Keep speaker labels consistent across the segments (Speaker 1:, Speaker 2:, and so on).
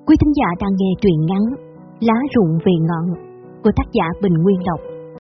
Speaker 1: Quý thính giả đang nghe truyện ngắn Lá rụng về ngọn của tác giả Bình Nguyên Lộc.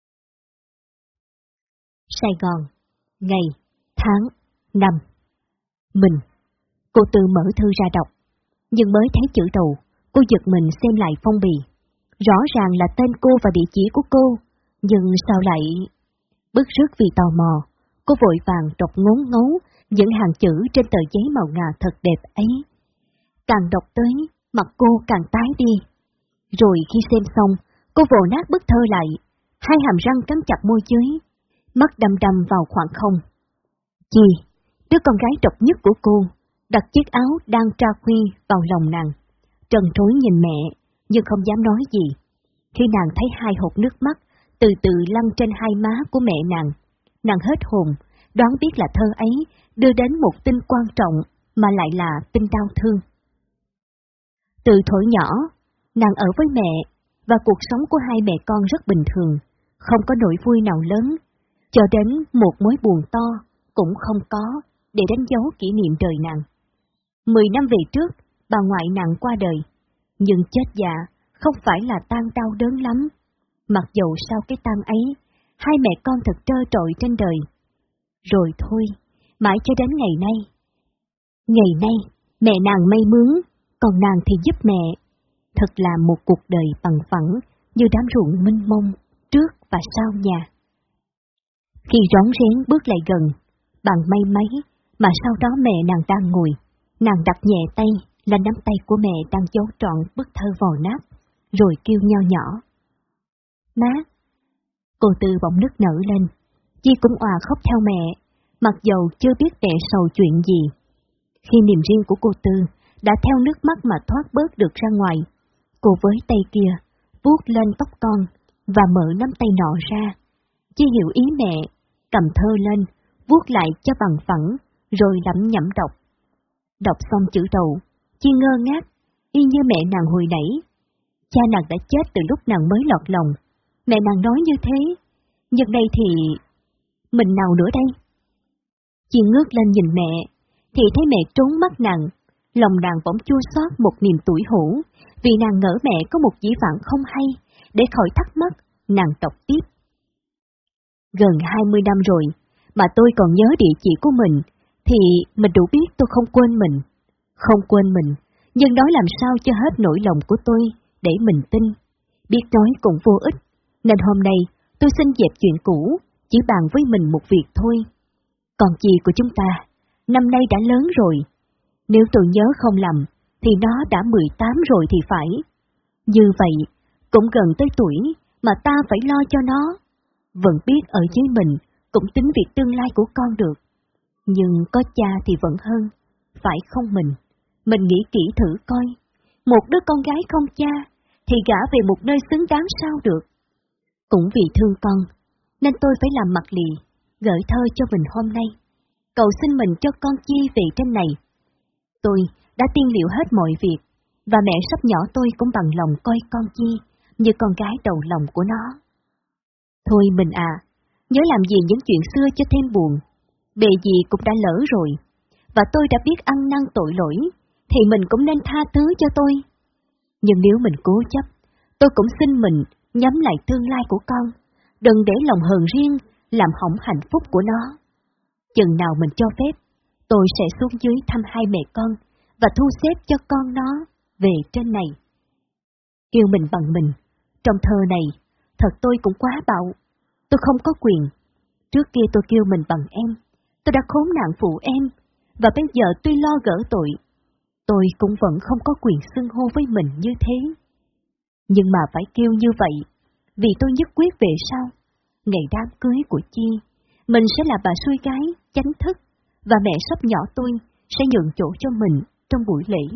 Speaker 1: Sài Gòn, ngày, tháng, năm. Mình. Cô Tư mở thư ra đọc, nhưng mới thấy chữ đầu, cô giật mình xem lại phong bì. Rõ ràng là tên cô và địa chỉ của cô, nhưng sao lại... Bứt rứt vì tò mò, cô vội vàng đọc ngốn ngấu những hàng chữ trên tờ giấy màu ngà thật đẹp ấy. Càng đọc tới, mặt cô càng tái đi. Rồi khi xem xong, cô vồ nát bức thơ lại, hai hàm răng cắn chặt môi dưới, mắt đăm đăm vào khoảng không. Chi, đứa con gái độc nhất của cô, đặt chiếc áo đang tra khuy vào lòng nàng, trần trối nhìn mẹ, nhưng không dám nói gì. Khi nàng thấy hai hột nước mắt từ từ lăn trên hai má của mẹ nàng hết hồn, đoán biết là thơ ấy đưa đến một tin quan trọng mà lại là tin đau thương. Từ thuở nhỏ, nàng ở với mẹ, và cuộc sống của hai mẹ con rất bình thường, không có nỗi vui nào lớn, cho đến một mối buồn to cũng không có để đánh dấu kỷ niệm đời nàng. 10 năm về trước, bà ngoại nàng qua đời, nhưng chết dạ không phải là tang đau đớn lắm, mặc dầu sau cái tang ấy, hai mẹ con thật trơ trọi trên đời. Rồi thôi, mãi cho đến ngày nay. Ngày nay, mẹ nàng may mướn, còn nàng thì giúp mẹ. Thật là một cuộc đời bằng phẳng như đám ruộng mênh mông trước và sau nhà. Khi rón rén bước lại gần, bằng may máy mà sau đó mẹ nàng đang ngồi, nàng đặt nhẹ tay là nắm tay của mẹ đang giấu trọn bức thơ vò nát, rồi kêu nho nhỏ. Má! Cô Tư bỗng nức nở lên, Chi cũng òa khóc theo mẹ, mặc dầu chưa biết mẹ sầu chuyện gì. Khi niềm riêng của cô Tư đã theo nước mắt mà thoát bớt được ra ngoài, cô với tay kia vuốt lên tóc con và mở nắm tay nọ ra. Chi hiểu ý mẹ, cầm thơ lên, vuốt lại cho bằng phẳng, rồi lẩm nhẩm đọc. Đọc xong chữ đầu, Chi ngơ ngác, y như mẹ nàng hồi nãy. Cha nàng đã chết từ lúc nàng mới lọt lòng, mẹ nàng nói như thế, nhưng đây thì... mình nào nữa đây? Chi ngước lên nhìn mẹ, thì thấy mẹ trốn mắt nàng, lòng nàng bỗng chua xót một niềm tủi hổ, vì nàng ngỡ mẹ có một dĩ vãng không hay. Để khỏi thắc mắc, nàng đọc tiếp. Gần 20 năm rồi, mà tôi còn nhớ địa chỉ của mình, thì mình đủ biết tôi không quên mình. Không quên mình, nhưng nói làm sao cho hết nỗi lòng của tôi để mình tin. Biết nói cũng vô ích, nên hôm nay tôi xin dẹp chuyện cũ, chỉ bàn với mình một việc thôi. Còn chị của chúng ta, năm nay đã lớn rồi. Nếu tôi nhớ không lầm, thì nó đã 18 rồi thì phải. Như vậy, cũng gần tới tuổi mà ta phải lo cho nó. Vẫn biết ở dưới mình cũng tính việc tương lai của con được. Nhưng có cha thì vẫn hơn, phải không mình? Mình nghĩ kỹ thử coi, một đứa con gái không cha thì gả về một nơi xứng đáng sao được. Cũng vì thương con, nên tôi phải làm mặt lì, gửi thơ cho mình hôm nay, cầu xin mình cho con Chi về trên này. Tôi đã tiên liệu hết mọi việc, và mẹ sắp nhỏ tôi cũng bằng lòng coi con Chi như con gái đầu lòng của nó. Thôi mình à, nhớ làm gì những chuyện xưa cho thêm buồn, bề gì cũng đã lỡ rồi, và tôi đã biết ăn năn tội lỗi, thì mình cũng nên tha thứ cho tôi. Nhưng nếu mình cố chấp, tôi cũng xin mình nhắm lại tương lai của con, đừng để lòng hờn riêng làm hỏng hạnh phúc của nó. Chừng nào mình cho phép, tôi sẽ xuống dưới thăm hai mẹ con và thu xếp cho con nó về trên này. Kêu mình bằng mình, trong thơ này, thật tôi cũng quá bạo. Tôi không có quyền. Trước kia tôi kêu mình bằng em, tôi đã khốn nạn phụ em, và bây giờ tuy lo gỡ tội, tôi cũng vẫn không có quyền xưng hô với mình như thế. Nhưng mà phải kêu như vậy, vì tôi nhất quyết về sau, ngày đám cưới của Chi, mình sẽ là bà xuôi gái, chánh thức, và mẹ sắp nhỏ tôi sẽ nhượng chỗ cho mình trong buổi lễ.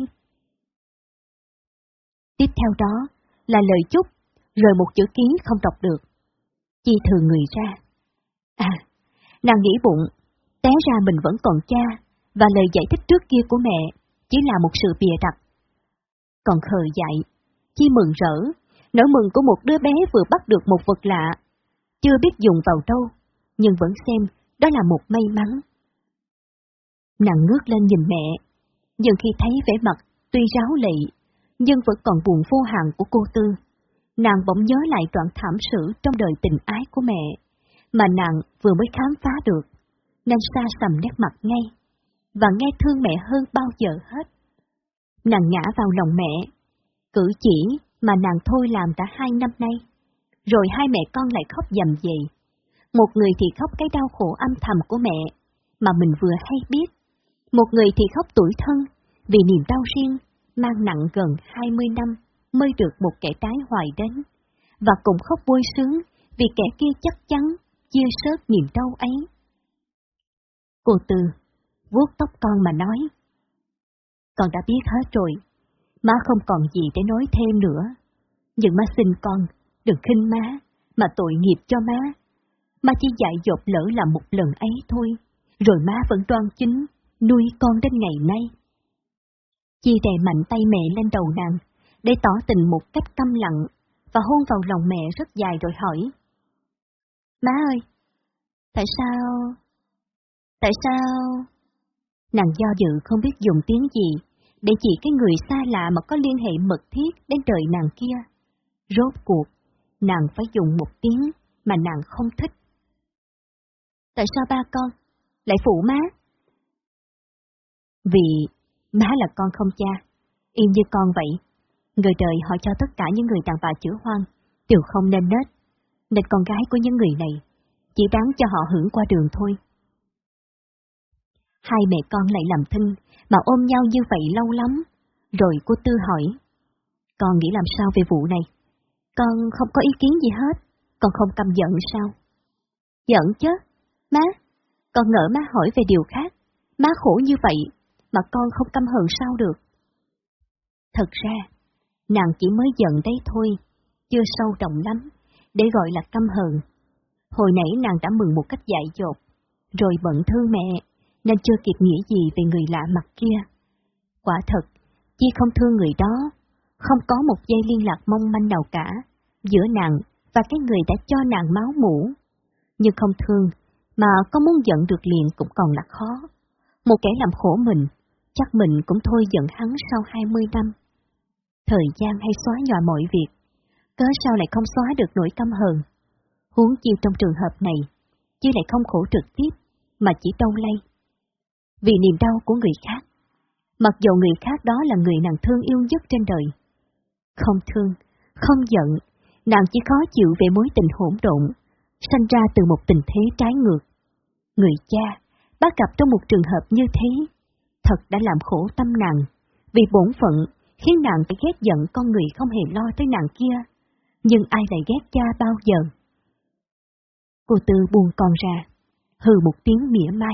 Speaker 1: Tiếp theo đó là lời chúc, rồi một chữ ký không đọc được. Chi thừa người ra. Nàng nghĩ bụng, té ra mình vẫn còn cha, và lời giải thích trước kia của mẹ chỉ là một sự bịa đặt. Còn khờ dại, Chi mừng rỡ, nỗi mừng của một đứa bé vừa bắt được một vật lạ, chưa biết dùng vào đâu, nhưng vẫn xem đó là một may mắn. Nàng ngước lên nhìn mẹ, nhưng khi thấy vẻ mặt tuy ráo lệ, nhưng vẫn còn buồn vô hạn của cô Tư. Nàng bỗng nhớ lại đoạn thảm sự trong đời tình ái của mẹ, mà nàng vừa mới khám phá được, nên sa sầm nét mặt ngay, và nghe thương mẹ hơn bao giờ hết. Nàng ngã vào lòng mẹ, cử chỉ mà nàng thôi làm đã 2 năm nay, rồi hai mẹ con lại khóc dầm dì. Một người thì khóc cái đau khổ âm thầm của mẹ, mà mình vừa hay biết, một người thì khóc tủi thân, vì niềm đau riêng, mang nặng gần 20 năm mới được một kẻ tái hoài đến, và cùng khóc vui sướng vì kẻ kia chắc chắn chia sớt niềm đau ấy. Cô Tư vuốt tóc con mà nói, con đã biết hết rồi, má không còn gì để nói thêm nữa, nhưng má xin con đừng khinh má, mà tội nghiệp cho má. Má chỉ dạy dột lỡ làm một lần ấy thôi, rồi má vẫn đoan chính nuôi con đến ngày nay. Chi đè mạnh tay mẹ lên đầu nàng, để tỏ tình một cách câm lặng, và hôn vào lòng mẹ rất dài rồi hỏi. Má ơi, tại sao? Nàng do dự không biết dùng tiếng gì, để chỉ cái người xa lạ mà có liên hệ mật thiết đến đời nàng kia. Rốt cuộc, nàng phải dùng một tiếng mà nàng không thích. Tại sao ba con lại phụ má? Vì má là con không cha, y như con vậy. Người đời họ cho tất cả những người đàn bà chữa hoang đều không nên nết, nên con gái của những người này chỉ đáng cho họ hưởng qua đường thôi. Hai mẹ con lại làm thinh mà ôm nhau như vậy lâu lắm, rồi cô Tư hỏi, con nghĩ làm sao về vụ này? Con không có ý kiến gì hết, con không căm giận sao? Giận chứ, má, con ngỡ má hỏi về điều khác, má khổ như vậy mà con không căm hờn sao được. Thật ra, nàng chỉ mới giận đấy thôi, chưa sâu trọng lắm, để gọi là căm hờn. Hồi nãy nàng đã mừng một cách dại dột, rồi bận thương mẹ, nên chưa kịp nghĩ gì về người lạ mặt kia. Quả thật, Chi không thương người đó, không có một giây liên lạc mong manh nào cả, giữa nàng và cái người đã cho nàng máu mủ. Nhưng không thương, mà có muốn giận được liền cũng còn là khó. Một kẻ làm khổ mình, chắc mình cũng thôi giận hắn sau 20 năm. Thời gian hay xóa nhòa mọi việc, cớ sao lại không xóa được nỗi căm hờn. Huống chi trong trường hợp này, Chi lại không khổ trực tiếp, mà chỉ đau lây. Vì niềm đau của người khác, mặc dù người khác đó là người nàng thương yêu nhất trên đời. Không thương, không giận, nàng chỉ khó chịu về mối tình hỗn độn, sanh ra từ một tình thế trái ngược. Người cha, bắt gặp trong một trường hợp như thế, thật đã làm khổ tâm nàng, vì bổn phận khiến nàng phải ghét giận con người không hề lo tới nàng kia. Nhưng ai lại ghét cha bao giờ? Cô Tư buông con ra, hừ một tiếng mỉa mai.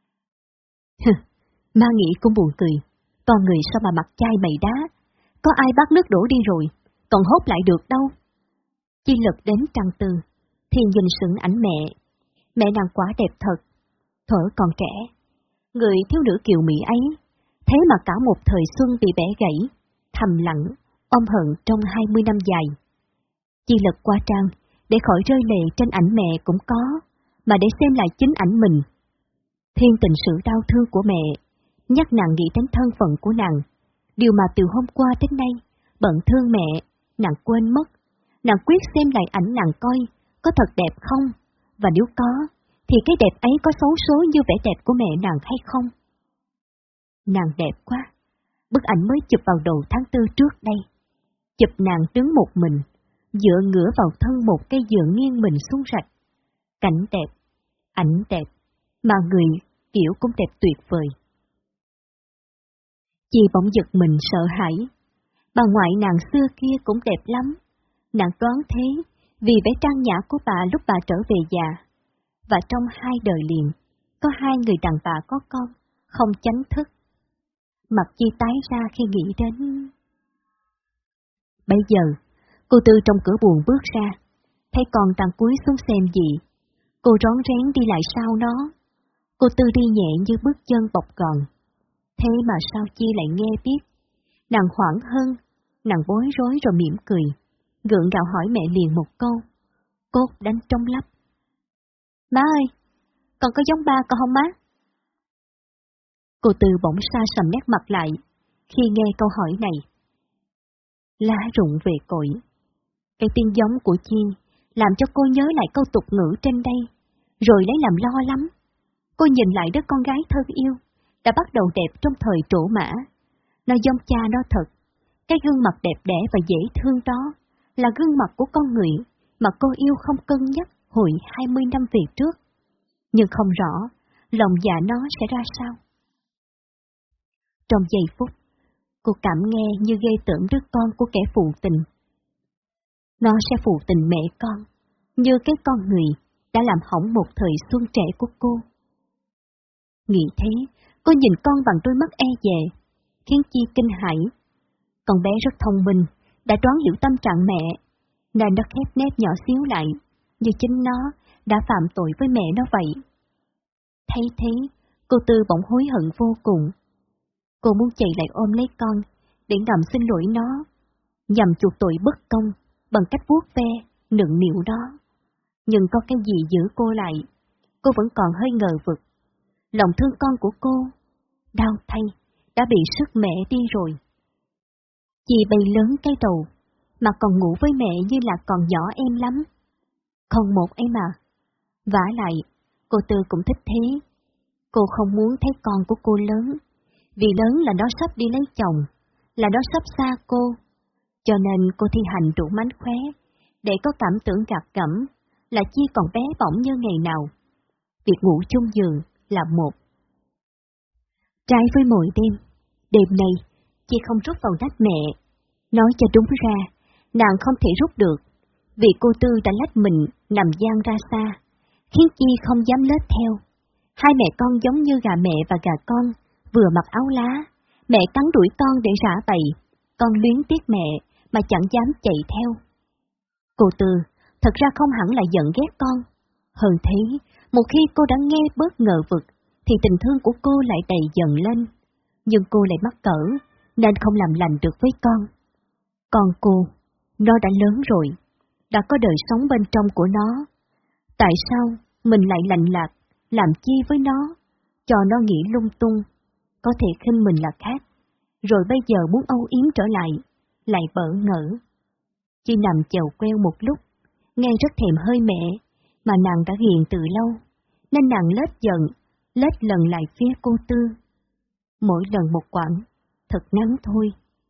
Speaker 1: Má nghĩ cũng buồn cười, con người sao mà mặt chai mày đá, có ai bắt nước đổ đi rồi, còn hốt lại được đâu. Chi Lực đến trăng tư, thì nhìn sững ảnh mẹ nàng quá đẹp thật, thuở còn trẻ. Người thiếu nữ kiều mỹ ấy, thế mà cả một thời xuân bị bẻ gãy, thầm lặng, ôm hận trong 20 năm dài. Chi Lực qua trang, để khỏi rơi lệ trên ảnh mẹ cũng có, mà để xem lại chính ảnh mình. Thiên tình sự đau thương của mẹ, nhắc nàng nghĩ đến thân phận của nàng, điều mà từ hôm qua đến nay, bận thương mẹ, nàng quên mất. Nàng quyết xem lại ảnh nàng coi, có thật đẹp không, và nếu có, thì cái đẹp ấy có xấu số như vẻ đẹp của mẹ nàng hay không? Nàng đẹp quá, bức ảnh mới chụp vào đầu tháng 4 trước đây. Chụp nàng đứng một mình, dựa ngửa vào thân một cây dừa nghiêng mình xuống rạch. Cảnh đẹp, ảnh đẹp, mà người kiểu cũng đẹp tuyệt vời. Chị bỗng giật mình sợ hãi. Bà ngoại nàng xưa kia cũng đẹp lắm. Nàng đoán thế vì vẻ trang nhã của bà lúc bà trở về già. Và trong 2 đời liền, có 2 người đàn bà có con, không chánh thức. Mặt Chi tái ra khi nghĩ đến. Bây giờ, cô Tư trong cửa buồng bước ra, thấy con đang cúi xuống xem gì. Cô rón rén đi lại sau nó. Cô Tư đi nhẹ như bước chân bọc gòn. Thế mà sao Chi lại nghe biết? Nàng hoảng hơn, nàng bối rối rồi mỉm cười, gượng gạo hỏi mẹ liền một câu. Cốt đánh trong lấp. Má ơi, con có giống ba con không má? Cô Tư bỗng sa sầm nét mặt lại khi nghe câu hỏi này. lá rụng về cội. Cái tiếng giống của Chi làm cho cô nhớ lại câu tục ngữ trên đây, rồi lấy làm lo lắm. Cô nhìn lại đứa con gái thân yêu, đã bắt đầu đẹp trong thời trổ mã. Nó giống cha nó thật. Cái gương mặt đẹp đẽ và dễ thương đó là gương mặt của con người mà cô yêu không cân nhắc hồi 20 năm về trước. Nhưng không rõ lòng dạ nó sẽ ra sao. Trong giây phút, cô cảm nghe như ghê tởm đứa con của kẻ phụ tình. Nó sẽ phụ tình mẹ con, như cái con người đã làm hỏng một thời xuân trẻ của cô. Nghĩ thế, cô nhìn con bằng đôi mắt e dè, khiến Chi kinh hãi. Con bé rất thông minh, đã đoán hiểu tâm trạng mẹ, nên nó khép nép nhỏ xíu lại, như chính nó đã phạm tội với mẹ nó vậy. Thấy thế, cô Tư bỗng hối hận vô cùng. Cô muốn chạy lại ôm lấy con, để ngầm xin lỗi nó, nhằm chuộc tội bất công, bằng cách vuốt ve, nựng nịu đó. Nhưng có cái gì giữ cô lại, cô vẫn còn hơi ngờ vực. Lòng thương con của cô, đau thay, đã bị sức mẹ đi rồi. Chị bay lớn cái đầu, mà còn ngủ với mẹ như là còn nhỏ em lắm. Không một em à. Vả lại, cô Tư cũng thích thế. Cô không muốn thấy con của cô lớn, vì lớn là nó sắp đi lấy chồng, là nó sắp xa cô. Cho nên cô thi hành đủ mánh khóe, để có cảm tưởng gạt gẫm, là Chi còn bé bỏng như ngày nào. Việc ngủ chung giường là một. Trái với mỗi đêm này, Chi không rút vào nách mẹ. Nói cho đúng ra, nàng không thể rút được, vì cô Tư đã lách mình nằm dang ra xa, khiến Chi không dám lết theo. Hai mẹ con giống như gà mẹ và gà con, vừa mặc áo lá, mẹ cắn đuổi con để rã bầy, con luyến tiếc mẹ mà chẳng dám chạy theo. Cô Tư thật ra không hẳn là giận ghét con. Hơn thế, một khi cô đã nghe bớt ngờ vực, thì tình thương của cô lại đầy dần lên. Nhưng cô lại mắc cỡ, nên không làm lành được với con. Còn cô, nó đã lớn rồi, đã có đời sống bên trong của nó. Tại sao mình lại lạnh lạc, làm chi với nó, cho nó nghĩ lung tung, có thể khinh mình là khác, rồi bây giờ muốn âu yếm trở lại bỡ ngỡ. Chỉ nằm chèo queo một lúc, nghe rất thèm hơi mẹ, mà nàng đã ghiền từ lâu, nên nàng lết lần lại phía cô Tư. Mỗi lần một quãng, thật ngắn thôi.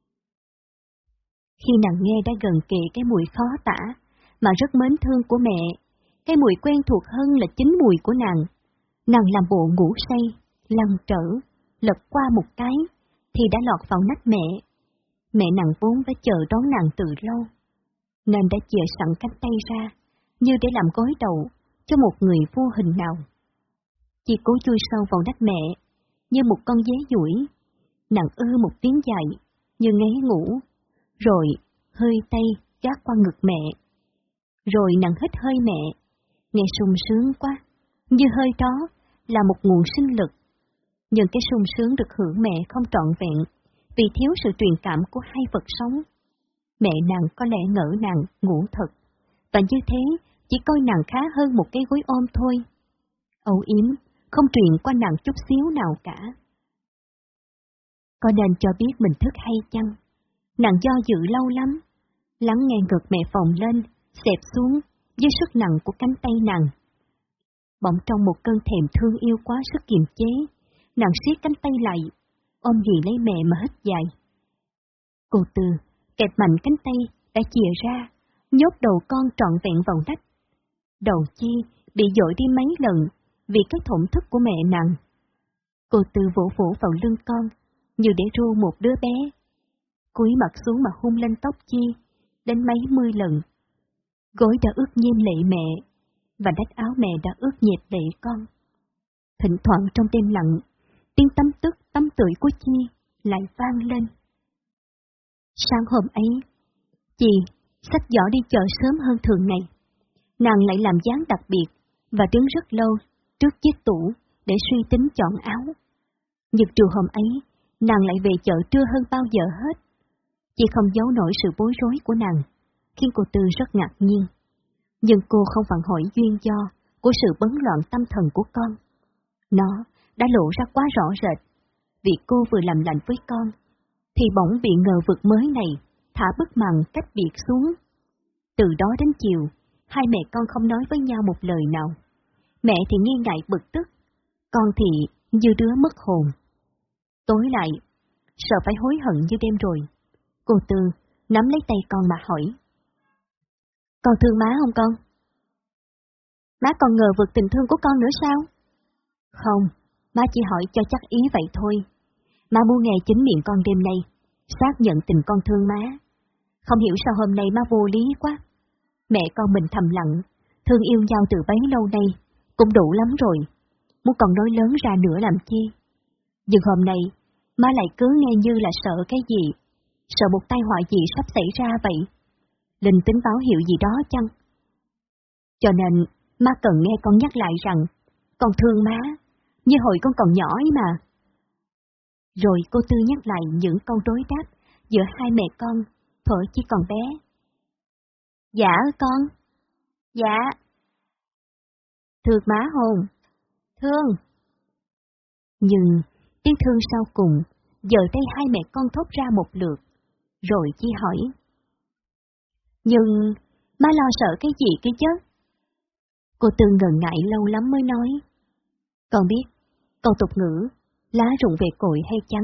Speaker 1: Khi nàng nghe đã gần kề cái mùi khó tả, mà rất mến thương của mẹ, cái mùi quen thuộc hơn là chính mùi của nàng. Nàng làm bộ ngủ say, lăn trở, lật qua một cái, thì đã lọt vào nách mẹ. Mẹ nàng vốn đã chờ đón nàng từ lâu, nên đã chìa sẵn cánh tay ra, như để làm gối đầu cho một người vô hình nào. Chị cố chui sâu vào nách mẹ, như một con dế duỗi. Nàng một tiếng dài, như ngáy ngủ, rồi hơi tay gác qua ngực mẹ. Rồi nàng hít hơi mẹ, nghe sung sướng quá, như hơi đó là một nguồn sinh lực. Nhưng cái sung sướng được hưởng mẹ không trọn vẹn, vì thiếu sự truyền cảm của hai vật sống. Mẹ nàng có lẽ ngỡ nàng ngủ thật, và như thế chỉ coi nàng khá hơn một cái gối ôm thôi. Âu yếm không truyền qua nàng chút xíu nào cả. Có nên cho biết mình thức hay chăng? Nàng do dự lâu lắm, lắng nghe ngực mẹ phồng lên, xẹp xuống dưới sức nặng của cánh tay nàng. Bỗng trong một cơn thèm thương yêu quá sức kiềm chế, nàng siết cánh tay lại, ôm ghì lấy mẹ mà hít dài. Cô Tư kẹp mạnh cánh tay đã chìa ra, nhốt đầu con trọn vẹn vào nách. Đầu Chi bị dội đi mấy lần vì cái thổn thức của mẹ nàng. Cô Tư vỗ vỗ vào lưng con, như để ru một đứa bé. Cúi mặt xuống mà hôn lên tóc Chi, đến mấy mươi lần. Gối đã ướt nhem lệ mẹ, và nách áo mẹ đã ướt nhẹp lệ con. Thỉnh thoảng trong đêm lặng, tiếng tắm tức tắm tưởi của Chi lại vang lên. Sáng hôm ấy, Chi xách giỏ đi chợ sớm hơn thường ngày. Nàng lại làm dáng đặc biệt và đứng rất lâu trước chiếc tủ để suy tính chọn áo. Nhưng trưa hôm ấy, nàng lại về chợ trưa hơn bao giờ hết. Chị không giấu nổi sự bối rối của nàng, khiến cô Tư rất ngạc nhiên. Nhưng cô không phản hỏi duyên do của sự bấn loạn tâm thần của con. Nó đã lộ ra quá rõ rệt. Vì cô vừa làm lành với con, thì bỗng bị ngờ vực mới này thả bức màn cách biệt xuống. Từ đó đến chiều, hai mẹ con không nói với nhau một lời nào. Mẹ thì nghi ngại bực tức, con thì như đứa mất hồn. Tối lại, sợ phải hối hận như đêm rồi, cô Tư nắm lấy tay con mà hỏi. Con thương má không con? Má còn ngờ vực tình thương của con nữa sao? Không, má chỉ hỏi cho chắc ý vậy thôi. Má muốn nghe chính miệng con đêm nay, xác nhận tình con thương má. Không hiểu sao hôm nay má vô lý quá. Mẹ con mình thầm lặng, thương yêu nhau từ bấy lâu nay, cũng đủ lắm rồi. Muốn còn nói lớn ra nữa làm chi? Nhưng hôm nay, má lại cứ nghe như là sợ cái gì, sợ một tai họa gì sắp xảy ra vậy. Linh tính báo hiệu gì đó chăng? Cho nên, má cần nghe con nhắc lại rằng, con thương má, như hồi con còn nhỏ ấy mà. Rồi cô Tư nhắc lại những câu đối đáp giữa hai mẹ con, thuở chỉ còn bé. Dạ con. Dạ. Thương má hồn. Thương. Nhưng tiếng thương sau cùng, giờ đây hai mẹ con thốt ra một lượt, rồi chỉ hỏi. Nhưng má lo sợ cái gì kia chứ? Cô Tư ngần ngại lâu lắm mới nói. Con biết câu tục ngữ lá rụng về cội hay chăng?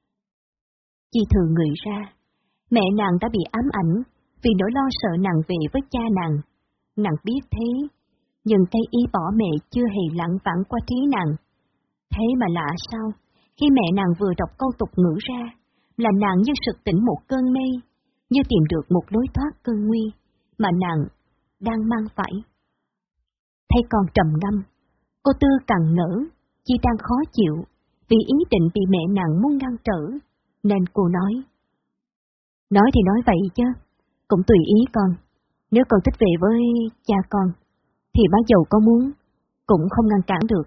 Speaker 1: Chi thường người ra, mẹ nàng đã bị ám ảnh vì nỗi lo sợ nặng về với cha nàng. Nàng biết thế, nhưng cái ý bỏ mẹ chưa hề lẳng vẳng qua trí nàng. Thế mà lạ sao, khi mẹ nàng vừa đọc câu tục ngữ ra, là nàng như sực tỉnh một cơn mê, như tìm được một lối thoát cơn nguy mà nàng đang mang phải. Thấy con trầm ngâm, cô Tư càng ngỡ, chỉ đang khó chịu, vì ý định bị mẹ nàng muốn ngăn trở, nên cô nói. Nói thì nói vậy chứ, cũng tùy ý con. Nếu con thích về với cha con, thì má dầu có muốn, cũng không ngăn cản được.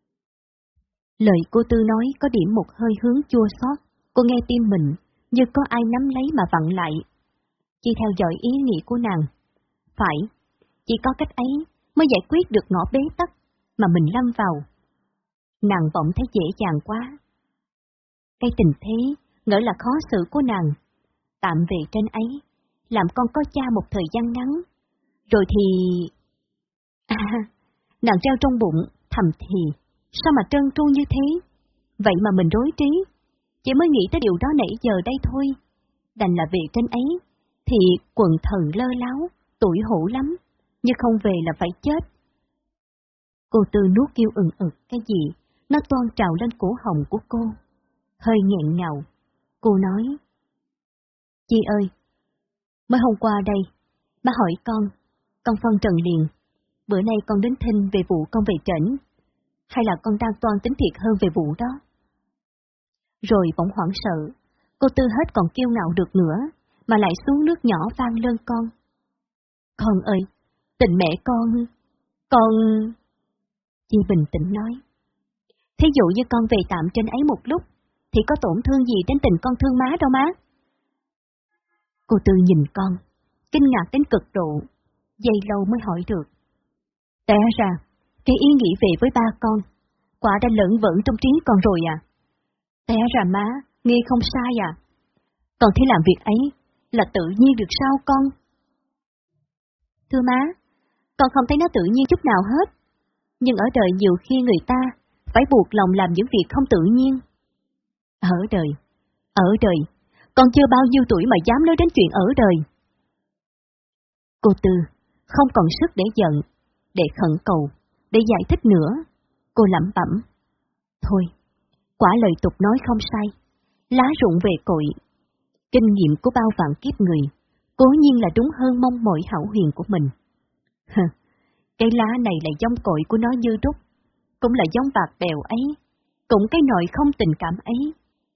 Speaker 1: Lời cô Tư nói có điểm một hơi hướng chua xót, cô nghe tim mình như có ai nắm lấy mà vặn lại. Chỉ theo dõi ý nghĩ của nàng. Phải, chỉ có cách ấy mới giải quyết được ngõ bế tắc mà mình lâm vào. Nàng bỗng thấy dễ dàng quá. Cái tình thế, ngỡ là khó xử của nàng, tạm về trên ấy, làm con có cha một thời gian ngắn, rồi thì... nàng treo trong bụng, thầm thì, sao mà trơn tru như thế? Vậy mà mình rối trí, chỉ mới nghĩ tới điều đó nãy giờ đây thôi. Đành là về trên ấy, thì quần thần lơ láo, tủi hổ lắm, nhưng không về là phải chết. Cô Tư nuốt kêu ừng ực cái gì, nó toan trào lên cổ họng của cô. Hơi nghẹn ngào, cô nói. Chị ơi, mới hôm qua đây, má hỏi con phân trần liền, bữa nay con đến thinh về vụ con về trển, hay là con đang toan tính thiệt hơn về vụ đó? Rồi bỗng hoảng sợ, cô Tư hết còn kiêu ngạo được nữa, mà lại xuống nước nhỏ vang lên con. Con ơi, tình mẹ con... Chị bình tĩnh nói. Thí dụ như con về tạm trên ấy một lúc, thì có tổn thương gì đến tình con thương má đâu má. Cô Tư nhìn con, kinh ngạc đến cực độ, giây lâu mới hỏi được. Té ra, cái ý nghĩ về với ba con, quả đã lẫn vẩn trong trí con rồi à? Té ra má, nghe không sai à? Con thấy làm việc ấy là tự nhiên được sao con? Thưa má, con không thấy nó tự nhiên chút nào hết. Nhưng ở đời nhiều khi người ta phải buộc lòng làm những việc không tự nhiên. Ở đời, con chưa bao nhiêu tuổi mà dám nói đến chuyện ở đời. Cô Tư không còn sức để giận, để khẩn cầu, để giải thích nữa. Cô lẩm bẩm. Thôi, quả lời tục nói không sai, lá rụng về cội. Kinh nghiệm của bao vạn kiếp người, cố nhiên là đúng hơn mong mỏi hão huyền của mình. Cái lá này là giống cội của nó như đúc, cũng là giống bạc bèo ấy, cũng cái nỗi không tình cảm ấy.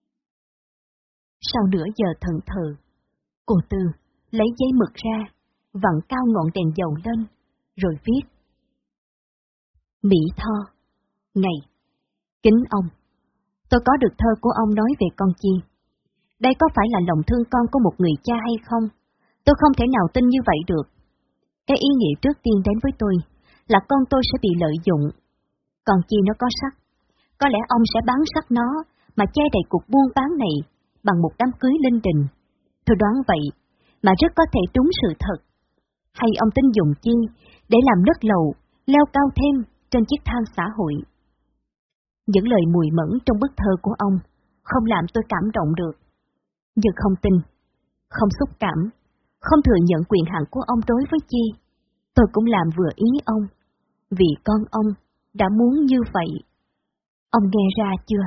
Speaker 1: Sau nửa giờ thẫn thờ, cô Tư lấy giấy mực ra, vặn cao ngọn đèn dầu lên, rồi viết. Mỹ Tho, ngày, kính ông, tôi có được thơ của ông nói về con Chi. Đây có phải là lòng thương con của một người cha hay không? Tôi không thể nào tin như vậy được. Cái ý nghĩa trước tiên đến với tôi là con tôi sẽ bị lợi dụng. Còn Chi nó có sắc, có lẽ ông sẽ bán sắc nó mà che đầy cuộc buôn bán này bằng một đám cưới linh đình. Tôi đoán vậy, mà rất có thể đúng sự thật. Hay ông tin dùng chi để làm lất lầu, leo cao thêm trên chiếc thang xã hội? Những lời mùi mẫn trong bức thơ của ông không làm tôi cảm động được. Nhưng không tin, không xúc cảm, không thừa nhận quyền hạn của ông đối với Chi, tôi cũng làm vừa ý ông, vì con ông đã muốn như vậy. Ông nghe ra chưa?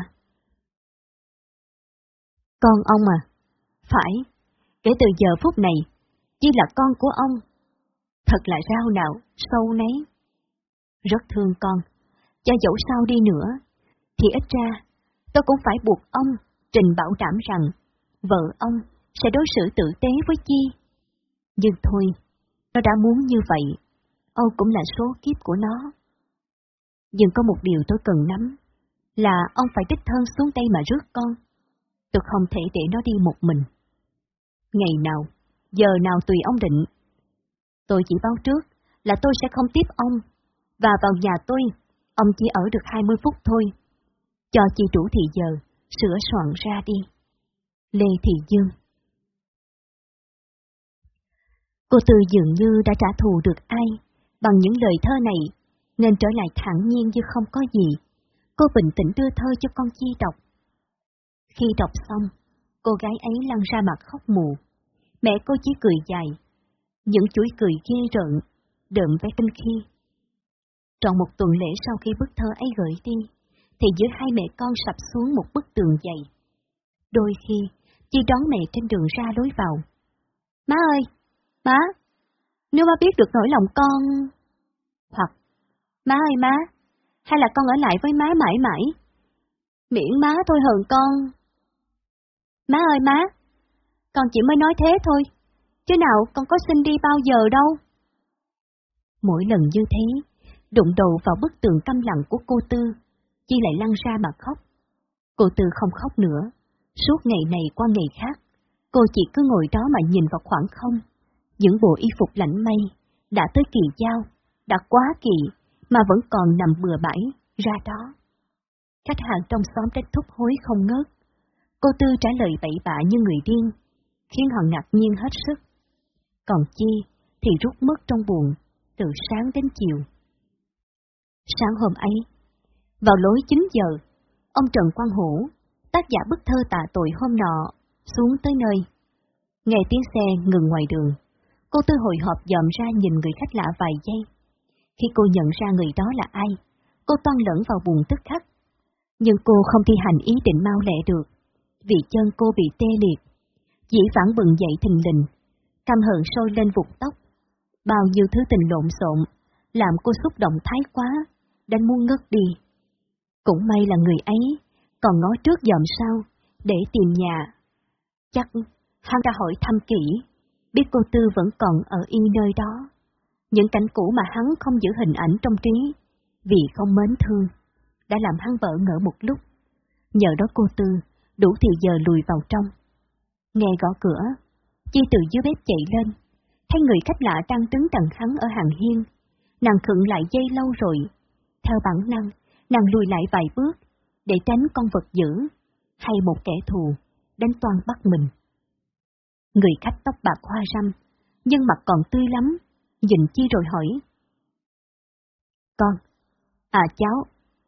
Speaker 1: Con ông à? Phải, kể từ giờ phút này, Chi là con của ông. Thật là rao nào, sâu nấy. Rất thương con, cho dẫu sao đi nữa, thì ít ra, tôi cũng phải buộc ông trình bảo đảm rằng vợ ông sẽ đối xử tử tế với Chi. Nhưng thôi, nó đã muốn như vậy, Âu cũng là số kiếp của nó. Nhưng có một điều tôi cần nắm, là ông phải đích thân xuống đây mà rước con. Tôi không thể để nó đi một mình. Ngày nào, giờ nào tùy ông định. Tôi chỉ báo trước là tôi sẽ không tiếp ông, và vào nhà tôi, ông chỉ ở được 20 phút thôi. Cho Chi đủ thì giờ, sửa soạn ra đi. Lê Thị Dương. Cô Tư dường như đã trả thù được ai bằng những lời thơ này, nên trở lại thản nhiên như không có gì. Cô bình tĩnh đưa thơ cho con Chi đọc. Khi đọc xong, cô gái ấy lăn ra mặt khóc mù. Mẹ cô chỉ cười dài, những chuỗi cười ghê rợn, đượm vẻ tinh khi. Trọn một tuần lễ sau khi bức thơ ấy gửi đi, thì giữa hai mẹ con sập xuống một bức tường dày. Đôi khi, Chi đón mẹ trên đường ra lối vào. Má ơi! Má! Nếu má biết được nỗi lòng con... Hoặc, má ơi má! Hay là con ở lại với má mãi mãi? Miễn má thôi hờn con. Má ơi má! Con chỉ mới nói thế thôi, chứ nào con có xin đi bao giờ đâu. Mỗi lần như thế, đụng đầu vào bức tường câm lặng của cô Tư, Chi lại lăn ra mà khóc. Cô Tư không khóc nữa. Suốt ngày này qua ngày khác, cô chỉ cứ ngồi đó mà nhìn vào khoảng không. Những bộ y phục lạnh mây, đã tới kỳ giao, đã quá kỳ, mà vẫn còn nằm bừa bãi, ra đó. Khách hàng trong xóm trách thúc hối không ngớt. Cô Tư trả lời bậy bạ như người điên, khiến họ ngạc nhiên hết sức. Còn Chi thì rút mất trong buồn, từ sáng đến chiều. Sáng hôm ấy, vào lối 9 giờ, ông Trần Quang Hữu, tác giả bức thơ tạ tội hôm nọ, xuống tới nơi. Nghe tiếng xe ngừng ngoài đường, cô Tư hồi hộp dòm ra nhìn người khách lạ vài giây. Khi cô nhận ra người đó là ai, cô toan lẫn vào buồn tức khắc. Nhưng cô không thi hành ý định mau lẹ được, vì chân cô bị tê liệt. Dĩ vãng bừng dậy thình lình, căm hờn sôi lên vụt tóc. Bao nhiêu thứ tình lộn xộn, làm cô xúc động thái quá, đến muốn ngất đi. Cũng may là người ấy còn ngó trước dòm sau, để tìm nhà. Chắc hắn đã hỏi thăm kỹ, biết cô Tư vẫn còn ở yên nơi đó. Những cảnh cũ mà hắn không giữ hình ảnh trong trí, vì không mến thương, đã làm hắn bỡ ngỡ một lúc. Nhờ đó cô Tư đủ thì giờ lùi vào trong. Nghe gõ cửa, Chi từ dưới bếp chạy lên, thấy người khách lạ đang đứng đằng hắn ở hàng hiên. Nàng khựng lại giây lâu rồi. Theo bản năng, nàng lùi lại vài bước, để tránh con vật dữ, hay một kẻ thù, đánh toan bắt mình. Người khách tóc bạc hoa râm, nhưng mặt còn tươi lắm, nhìn Chi rồi hỏi. Con, cháu,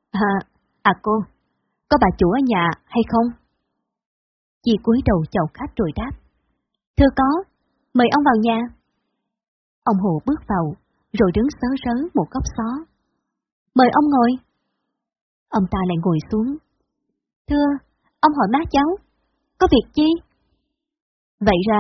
Speaker 1: cô, có bà chủ ở nhà hay không? Chi cúi đầu chào khách rồi đáp. Thưa có, mời ông vào nhà. Ông Hồ bước vào, rồi đứng sớ rớ một góc xó. Mời ông ngồi. Ông ta lại ngồi xuống. Thưa, ông hỏi má cháu, có việc chi? Vậy ra,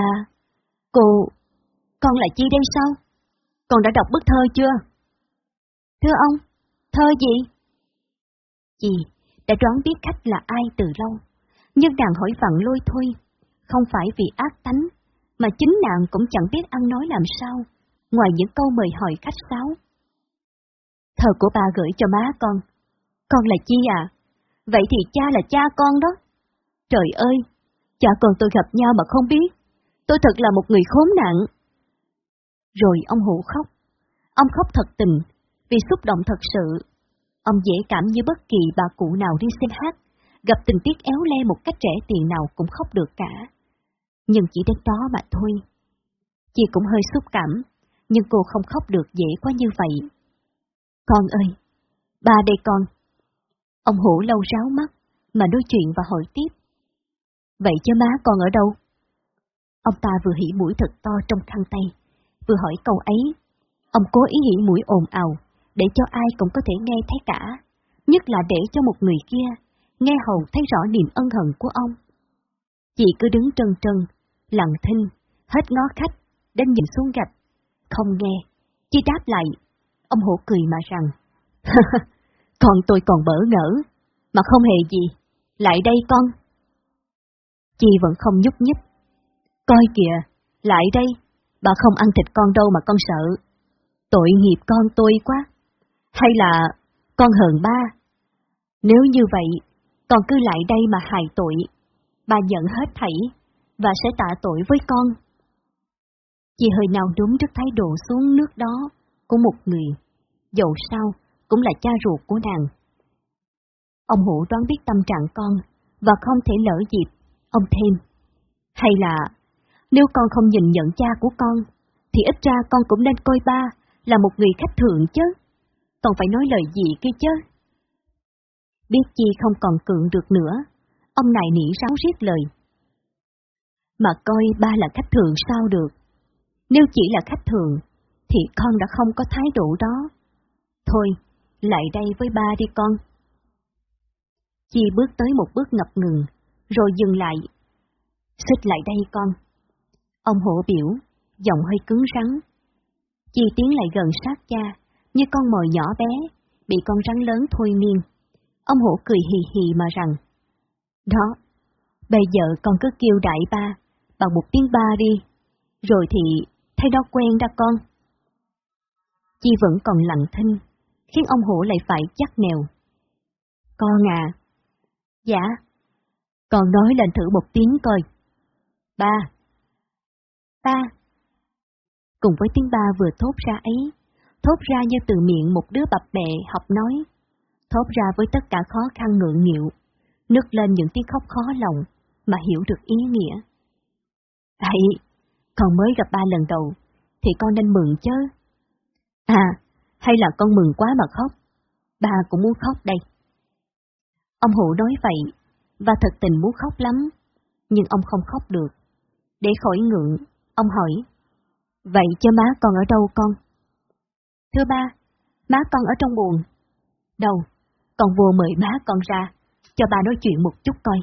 Speaker 1: con là Chi đây sao? Con đã đọc bức thơ chưa? Thưa ông, thơ gì? Chi đã đoán biết khách là ai từ lâu, nhưng nàng hỏi vặn lôi thôi, không phải vì ác tánh, mà chính nàng cũng chẳng biết ăn nói làm sao, ngoài những câu mời hỏi khách sáo. Thơ của ba gửi cho má con là Chi à? Vậy thì cha là cha con đó. Trời ơi, cha con tôi gặp nhau mà không biết, tôi thật là một người khốn nạn. Rồi ông Hữu khóc. Ông khóc thật tình, vì xúc động thật sự. Ông dễ cảm như bất kỳ bà cụ nào đi xem hát, gặp tình tiết éo le một cách trẻ tiền nào cũng khóc được cả. Nhưng chỉ đến đó mà thôi. Chị cũng hơi xúc cảm, nhưng cô không khóc được dễ quá như vậy. Con ơi, ba đây con. Ông Hữu lâu ráo mắt, mà nói chuyện và hỏi tiếp. Vậy chứ má con ở đâu? Ông ta vừa hỉ mũi thật to trong khăn tay, vừa hỏi câu ấy. Ông cố ý hỉ mũi ồn ào, để cho ai cũng có thể nghe thấy cả, nhất là để cho một người kia nghe hầu thấy rõ niềm ân hận của ông. Chị cứ đứng trân trân, lặng thinh, hết ngó khách, đến nhìn xuống gạch, không nghe. Chị đáp lại, ông Hữu cười mà rằng, con tôi còn bỡ ngỡ, mà không hề gì, lại đây con. Chị vẫn không nhúc nhích. Coi kìa, lại đây, bà không ăn thịt con đâu mà con sợ. Tội nghiệp con tôi quá. Hay là con hờn ba? Nếu như vậy, con cứ lại đây mà hài tội. Bà nhận hết thảy, và sẽ tạ tội với con. Chị hơi nào đúng trước thái độ xuống nước đó của một người, dẫu sao cũng là cha ruột của nàng. Ông Hữu đoán biết tâm trạng con, và không thể lỡ dịp, ông thêm. Hay là, nếu con không nhìn nhận cha của con, thì ít ra con cũng nên coi ba là một người khách thượng chứ. Còn phải nói lời gì kia chứ. Biết chi không còn cưỡng được nữa, ông nài nỉ ráo riết lời. Mà coi ba là khách thượng sao được. Nếu chỉ là khách thượng, thì con đã không có thái độ đó. Thôi, lại đây với ba đi con. Chi bước tới một bước ngập ngừng, rồi dừng lại. Xích lại đây con. Ông Hữu biểu, giọng hơi cứng rắn. Chi tiến lại gần sát cha, như con mồi nhỏ bé, bị con rắn lớn thôi miên. Ông Hữu cười hì hì mà rằng, đó, bây giờ con cứ kêu đại ba, bằng một tiếng ba đi, rồi thì thấy đó quen ra con. Chi vẫn còn lặng thinh, khiến ông Hữu lại phải chắc nèo. Con à. Dạ. Con nói lên thử một tiếng coi. Ba. Ba. Cùng với tiếng ba vừa thốt ra ấy, thốt ra như từ miệng một đứa bập bẹ học nói, thốt ra với tất cả khó khăn ngượng nghịu, nức lên những tiếng khóc khó lòng, mà hiểu được ý nghĩa. Ấy, con mới gặp ba lần đầu, thì con nên mừng chứ. À, hay là con mừng quá mà khóc? Ba cũng muốn khóc đây. Ông Hữu nói vậy, và thật tình muốn khóc lắm, nhưng ông không khóc được. Để khỏi ngượng, ông hỏi, vậy chứ má con ở đâu con? Thưa ba, má con ở trong buồng. Đâu, con vô mời má con ra, cho ba nói chuyện một chút coi.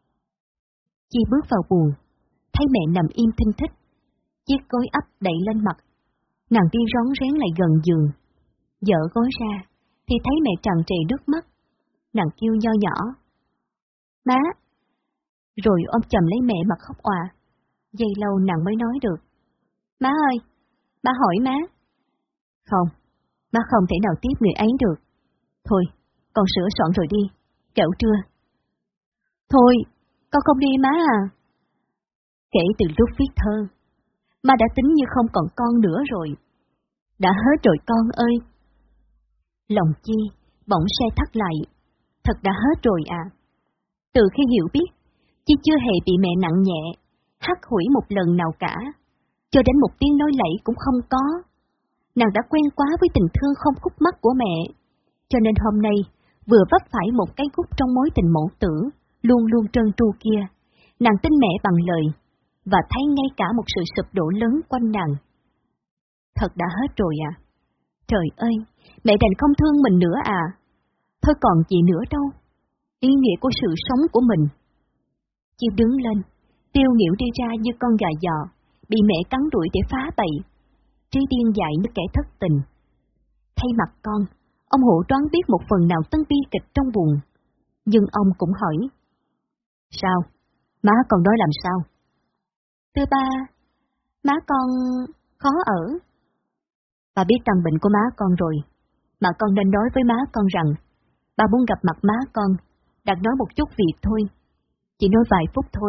Speaker 1: Chi bước vào buồng, thấy mẹ nằm im thinh thích, chiếc gối ấp đậy lên mặt. Nàng đi rón rén lại gần giường, dở gối ra, thì thấy mẹ tràn trề nước mắt. Nàng kêu nho nhỏ, má, rồi ôm chầm lấy mẹ mà khóc òa. Giây lâu nàng mới nói được, má ơi, ba hỏi má. Không, má không thể nào tiếp người ấy được. Thôi, con sửa soạn rồi đi, kẻo trưa. Thôi, con không đi má à. Kể từ lúc viết thơ, má đã tính như không còn con nữa rồi. Đã hết rồi con ơi. Lòng Chi bỗng se thắt lại, thật đã hết rồi à. Từ khi hiểu biết, Chi chưa hề bị mẹ nặng nhẹ, hắt hủi một lần nào cả, cho đến một tiếng nói lẫy cũng không có. Nàng đã quen quá với tình thương không khúc mắc của mẹ, cho nên hôm nay vừa vấp phải một cái gút trong mối tình mẫu tử, luôn luôn trơn tru kia. Nàng tin mẹ bằng lời, và thấy ngay cả một sự sụp đổ lớn quanh nàng. Thật đã hết rồi à? Trời ơi, mẹ đành không thương mình nữa à? Thôi còn gì nữa đâu, ý nghĩa của sự sống của mình. Chi đứng lên, tiêu nghỉu đi ra như con gà giò, bị mẹ cắn đuổi để phá bầy. Trí điên dại như kẻ thất tình. Thay mặt con, ông Hữu đoán biết một phần nào tân bi kịch trong buồn, nhưng ông cũng hỏi. Sao? Má con nói làm sao? Thưa ba, má con khó ở. Ba biết căn bệnh của má con rồi, mà con nên nói với má con rằng, ba muốn gặp mặt má con, đặt nói một chút việc thôi, chỉ nói vài phút thôi.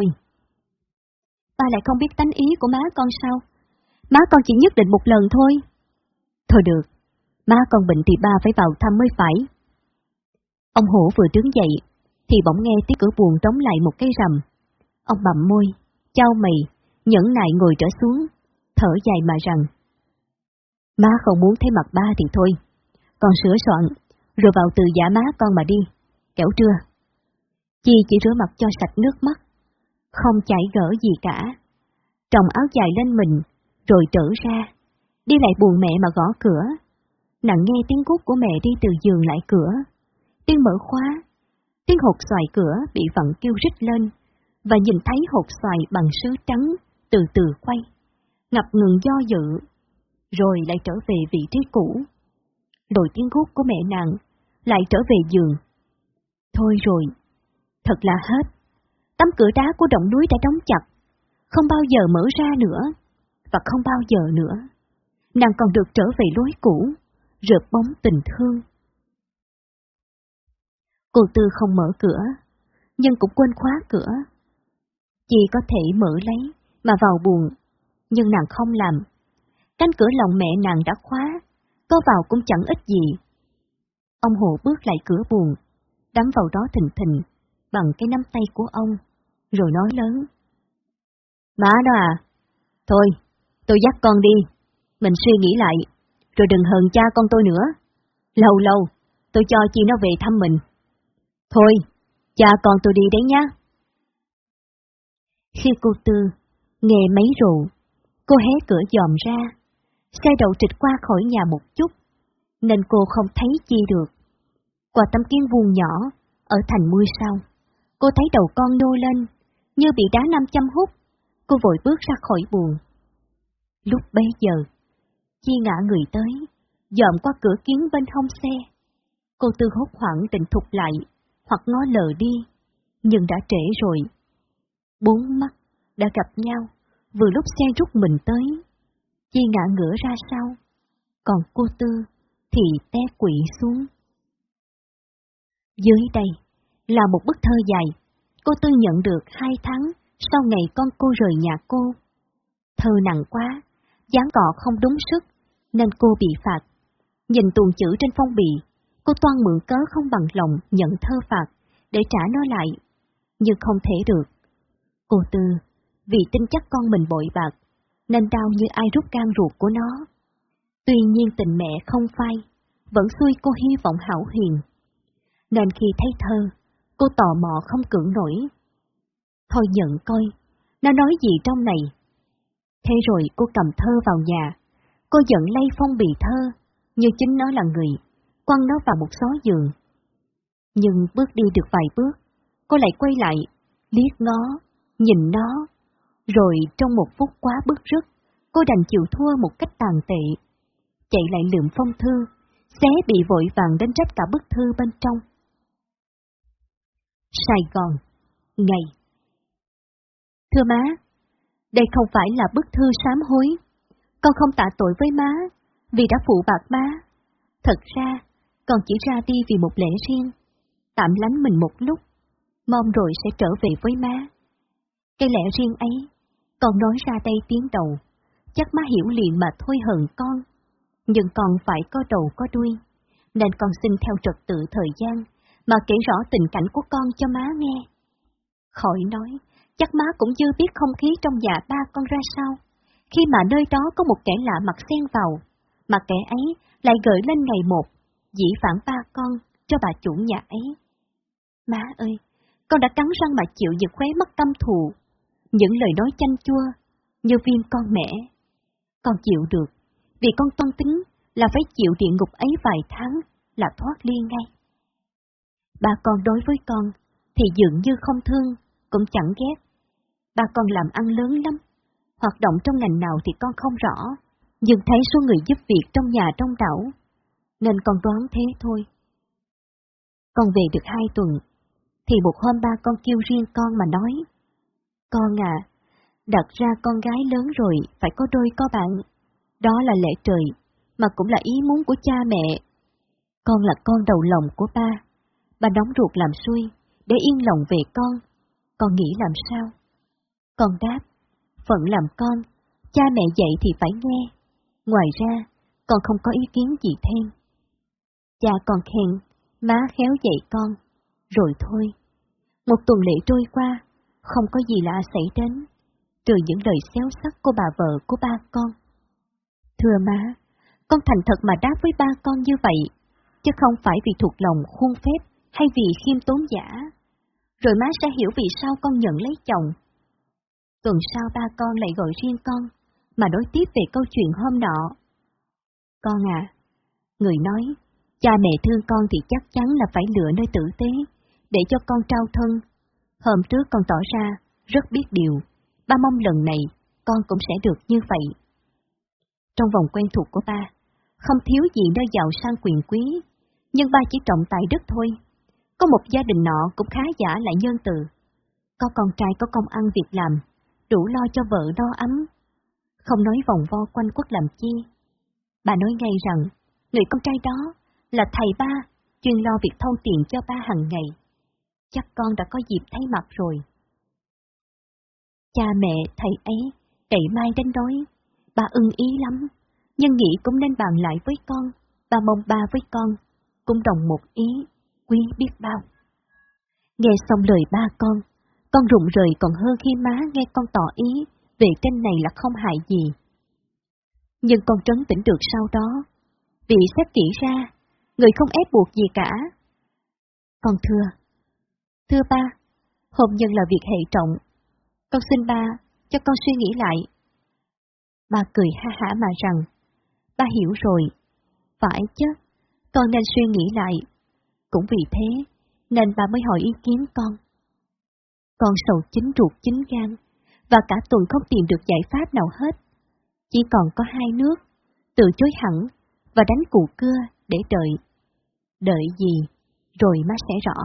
Speaker 1: Ba lại không biết tánh ý của má con sao? Má con chỉ nhất định một lần thôi. Thôi được, má con bệnh thì ba phải vào thăm mới phải. Ông Hữu vừa đứng dậy, thì bỗng nghe tiếng cửa buồng đóng lại một cái rầm. Ông bặm môi, chau mày, nhẫn nại ngồi trở xuống. thở dài mà rằng, má không muốn thấy mặt ba thì thôi, con sửa soạn, rồi vào từ giả má con mà đi, kẻo trưa. Chi chỉ rửa mặt cho sạch nước mắt, không chảy gỡ gì cả, tròng áo dài lên mình, rồi trở ra, đi lại buồng mẹ mà gõ cửa. Nàng nghe tiếng guốc của mẹ đi từ giường lại cửa, tiếng mở khóa, tiếng hột xoài cửa bị vặn kêu rít lên, và nhìn thấy hột xoài bằng sứ trắng từ từ quay, ngập ngừng do dự, rồi lại trở về vị trí cũ. Rồi tiếng guốc của mẹ nàng lại trở về giường. Thôi rồi, thật là hết. Tấm cửa đá của động núi đã đóng chặt, không bao giờ mở ra nữa, và không bao giờ nữa nàng còn được trở về lối cũ, rợp bóng tình thương. Cô Tư không mở cửa, nhưng cũng quên khóa cửa. Chị có thể mở lấy mà vào buồng, nhưng nàng không làm. Cánh cửa lòng mẹ nàng đã khóa, có vào cũng chẳng ích gì. Ông Hồ bước lại cửa buồng, đắm vào đó thình thình bằng cái nắm tay của ông, rồi nói lớn: Má đó à, thôi, tôi dắt con đi, mình suy nghĩ lại, rồi đừng hờn cha con tôi nữa. Lâu lâu, tôi cho chị nó về thăm mình. Thôi, cha con tôi đi đấy nhá. Khi cô Tư nghe mấy rượu, cô hé cửa dòm ra, xe đậu trịch qua khỏi nhà một chút, nên cô không thấy chi được. Qua tấm kiến vuông nhỏ, ở thành mui sau, cô thấy đầu con nô lên, như bị đá nam châm hút. Cô vội bước ra khỏi buồng. Lúc bấy giờ, Chi ngã người tới, dòm qua cửa kiến bên hông xe. Cô Tư hốt hoảng định thụt lại, hoặc ngó lờ đi, nhưng đã trễ rồi. Bốn mắt đã gặp nhau, vừa lúc xe rút mình tới. Chi ngã ngửa ra sau, còn cô Tư thì té quỵ xuống. Dưới đây là một bức thơ dài, cô Tư nhận được 2 tháng sau ngày con cô rời nhà cô. Thơ nặng quá, dán cọ không đúng sức, nên cô bị phạt. Nhìn tuồng chữ trên phong bì, cô toan mượn cớ không bằng lòng nhận thơ phạt để trả nó lại, nhưng không thể được. Cô Tư vì tin chắc con mình bội bạc, nên đau như ai rút gan ruột của nó. Tuy nhiên tình mẹ không phai, vẫn xuôi cô hy vọng hão huyền. Nên khi thấy thơ, cô tò mò không cưỡng nổi. Thôi nhận coi, nó nói gì trong này. Thế rồi cô cầm thơ vào nhà, cô dẫn lay phong bì thơ, như chính nó là người, quăng nó vào một xó giường. Nhưng bước đi được vài bước, cô lại quay lại, liếc ngó, nhìn nó. Rồi trong một phút quá bức rứt, cô đành chịu thua một cách tàn tệ. Chạy lại lượm phong thư, xé bị vội vàng đến rách cả bức thư bên trong. Sài Gòn, ngày. Thưa má, đây không phải là bức thư sám hối. Con không tạ tội với má, vì đã phụ bạc má. Thật ra, con chỉ ra đi vì một lẽ riêng, tạm lánh mình một lúc, mong rồi sẽ trở về với má. Cái lẽ riêng ấy, con nói ra đây tiếng đầu, chắc má hiểu liền mà thôi hờn con. Nhưng con phải có đầu có đuôi, nên con xin theo trật tự thời gian, mà kể rõ tình cảnh của con cho má nghe. Khỏi nói, chắc má cũng chưa biết không khí trong nhà ba con ra sao, khi mà nơi đó có một kẻ lạ mặt xen vào, mà kẻ ấy lại gợi lên ngày một, dĩ phản ba con cho bà chủ nhà ấy. Má ơi, con đã cắn răng mà chịu những khóe mắt căm thù, những lời nói chanh chua, như viên con mẹ. Con chịu được, vì con toan tính là phải chịu địa ngục ấy vài tháng là thoát ly ngay. Ba con đối với con thì dường như không thương, cũng chẳng ghét. Ba con làm ăn lớn lắm, hoạt động trong ngành nào thì con không rõ, nhưng thấy số người giúp việc trong nhà đông đảo, nên con đoán thế thôi. Con về được 2 tuần, thì một hôm ba con kêu riêng con mà nói: Con à, đặt ra con gái lớn rồi phải có đôi có bạn, đó là lẽ trời, mà cũng là ý muốn của cha mẹ. Con là con đầu lòng của ba nóng ruột làm xuôi, để yên lòng về con nghĩ làm sao? Con đáp, phận làm con, cha mẹ dạy thì phải nghe, ngoài ra con không có ý kiến gì thêm. Cha con khen, má khéo dạy con, rồi thôi. Một tuần lễ trôi qua, không có gì lạ xảy đến, trừ những lời xéo sắc của bà vợ của ba con. Thưa má, con thành thật mà đáp với ba con như vậy, chứ không phải vì thuộc lòng khuôn phép hay vì khiêm tốn giả. Rồi má sẽ hiểu vì sao con nhận lấy chồng. Tuần sau ba con lại gọi riêng con, mà nói tiếp về câu chuyện hôm nọ. Con à, người nói, cha mẹ thương con thì chắc chắn là phải lựa nơi tử tế, để cho con trao thân. Hôm trước con tỏ ra rất biết điều, ba mong lần này con cũng sẽ được như vậy. Trong vòng quen thuộc của ba, không thiếu gì nơi giàu sang quyền quý, nhưng ba chỉ trọng tài đức thôi. Có một gia đình nọ cũng khá giả lại nhân từ. Có con trai có công ăn việc làm, đủ lo cho vợ no ấm. Không nói vòng vo quanh quất làm chi. Bà nói ngay rằng, người con trai đó là thầy ba, chuyên lo việc thâu tiền cho ba hàng ngày. Chắc con đã có dịp thấy mặt rồi. Cha mẹ thầy ấy cậy mai đến nói, ba ưng ý lắm, nhưng nghĩ cũng nên bàn lại với con. Ba mong ba với con cũng đồng một ý, quý biết bao. Nghe xong lời ba con rụng rời còn hơn khi má nghe con tỏ ý về trên này là không hại gì. Nhưng con trấn tĩnh được sau đó, vì xét kỹ ra, người không ép buộc gì cả. Con thưa ba, hôn nhân là việc hệ trọng, con xin ba cho con suy nghĩ lại. Ba cười ha hả mà rằng, ba hiểu rồi, phải chứ, con nên suy nghĩ lại. Cũng vì thế nên ba mới hỏi ý kiến con. Con sầu chín ruột chín gan, và cả tuần không tìm được giải pháp nào hết. Chỉ còn có hai nước, từ chối hẳn và đánh cù cưa để đợi. Đợi gì, rồi má sẽ rõ.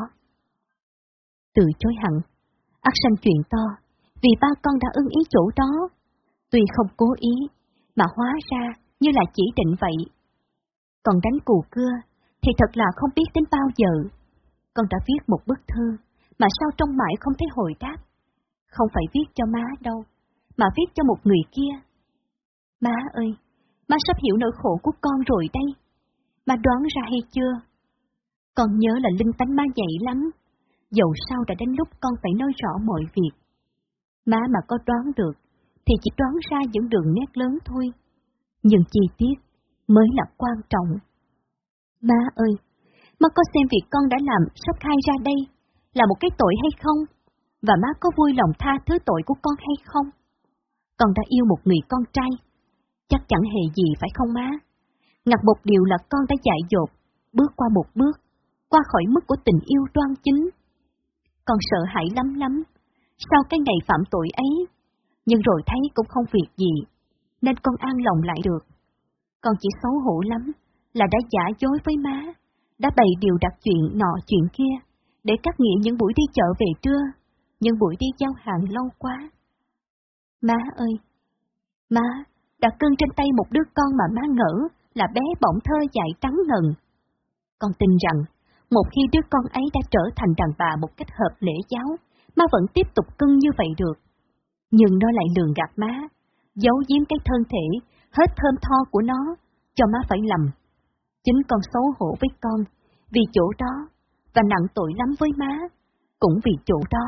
Speaker 1: Từ chối hẳn, ắt sanh chuyện to, vì ba con đã ưng ý chỗ đó. Tuy không cố ý, mà hóa ra như là chỉ định vậy. Còn đánh cù cưa, thì thật là không biết đến bao giờ. Con đã viết một bức thư, mà sao trong mãi không thấy hồi đáp. Không phải viết cho má đâu, mà viết cho một người kia. Má ơi, má sắp hiểu nỗi khổ của con rồi đây. Má đoán ra hay chưa? Con nhớ là linh tánh má dạy lắm. Dẫu sao đã đến lúc con phải nói rõ mọi việc. Má mà có đoán được, thì chỉ đoán ra những đường nét lớn thôi. Nhưng chi tiết mới là quan trọng. Má ơi, má có xem việc con đã làm sắp khai ra đây là một cái tội hay không? Và má có vui lòng tha thứ tội của con hay không? Con đã yêu một người con trai, chắc chẳng hề gì phải không má? Ngặt một điều là con đã dại dột, bước qua một bước, qua khỏi mức của tình yêu đoan chính. Con sợ hãi lắm, sau cái ngày phạm tội ấy, nhưng rồi thấy cũng không việc gì, nên con an lòng lại được. Con chỉ xấu hổ lắm, là đã giả dối với má, đã bày điều đặt chuyện nọ chuyện kia, để cắt nghĩa những buổi đi chợ về trưa, những buổi đi giao hàng lâu quá. Má ơi, má đã cưng trên tay một đứa con mà má ngỡ là bé bỏng thơ dại trắng ngần. Con tin rằng, một khi đứa con ấy đã trở thành đàn bà một cách hợp lễ giáo, má vẫn tiếp tục cưng như vậy được. Nhưng nó lại lường gạt má, giấu giếm cái thân thể, hết thơm tho của nó, cho má phải lầm. Chính con xấu hổ với con, vì chỗ đó, và nặng tội lắm với má, cũng vì chỗ đó.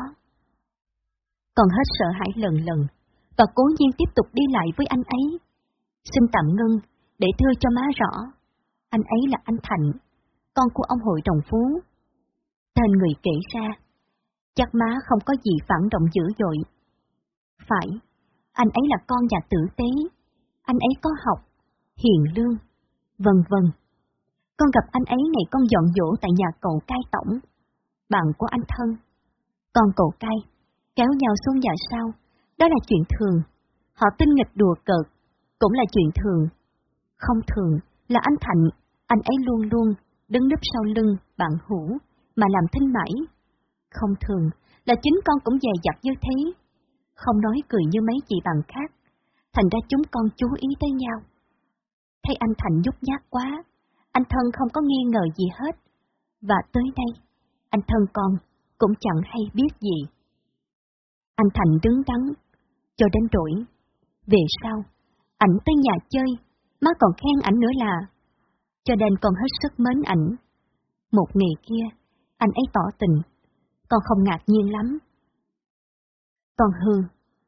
Speaker 1: Con hết sợ hãi lần, và cố nhiên tiếp tục đi lại với anh ấy. Xin tạm ngưng, để thưa cho má rõ. Anh ấy là anh Thành, con của ông hội đồng phú. Tên người kể ra, chắc má không có gì phản động dữ dội. Phải, anh ấy là con nhà tử tế, anh ấy có học, hiền lương, vân vân. Con gặp anh ấy ngày con dọn dỗ tại nhà cậu cai tổng, bạn của anh Thân. Con cậu cai kéo nhau xuống nhà sau, đó là chuyện thường. Họ tinh nghịch đùa cợt, cũng là chuyện thường. Không thường là anh Thành, anh ấy luôn luôn đứng núp sau lưng bạn hữu mà làm thinh mãi. Không thường là chính con cũng dè dặt như thế, không nói cười như mấy chị bạn khác, thành ra chúng con chú ý tới nhau. Thấy anh Thành nhút nhát quá, anh Thân không có nghi ngờ gì hết, và tới đây, anh Thân con cũng chẳng hay biết gì. Anh Thành đứng đắn, cho đến tuổi. Về sau, ảnh tới nhà chơi, má còn khen ảnh nữa là, cho nên con hết sức mến ảnh. Một ngày kia, anh ấy tỏ tình, con không ngạc nhiên lắm. Con hư,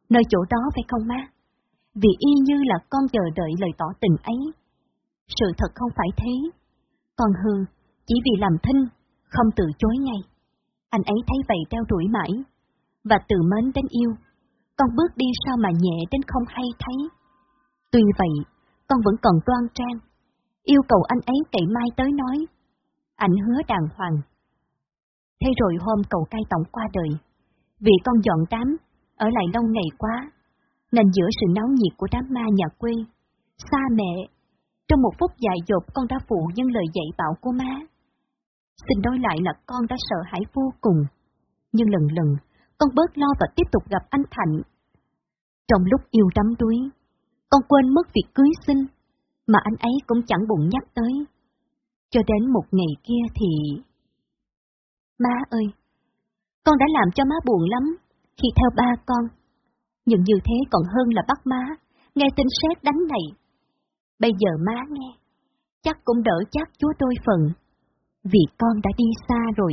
Speaker 1: Nơi chỗ đó phải không má? Vì y như là con chờ đợi lời tỏ tình ấy. Sự thật không phải thế. Con hư, chỉ vì làm thinh, không từ chối ngay. Anh ấy thấy vậy theo đuổi mãi, và từ mến đến yêu. Con bước đi sao mà nhẹ đến không hay thấy. Tuy vậy, con vẫn còn đoan trang, yêu cầu anh ấy cậy mai tới nói. Anh hứa đàng hoàng. Thế rồi hôm cậu cai tổng qua đời, vì con dọn đám, ở lại lâu ngày quá, nên giữa sự náo nhiệt của đám ma nhà quê, xa mẹ, trong một phút dại dột con đã phụ nhân lời dạy bảo của má. Xin nói lại là con đã sợ hãi vô cùng, nhưng lần lần con bớt lo và tiếp tục gặp anh Thạnh. Trong lúc yêu đắm đuối, con quên mất việc cưới xin, mà anh ấy cũng chẳng buồn nhắc tới. Cho đến một ngày kia thì... Má ơi, con đã làm cho má buồn lắm khi theo ba con, nhưng như thế còn hơn là bắt má nghe tin sét đánh này. Bây giờ má nghe, chắc cũng đỡ chắc chúa đôi phần, vì con đã đi xa rồi.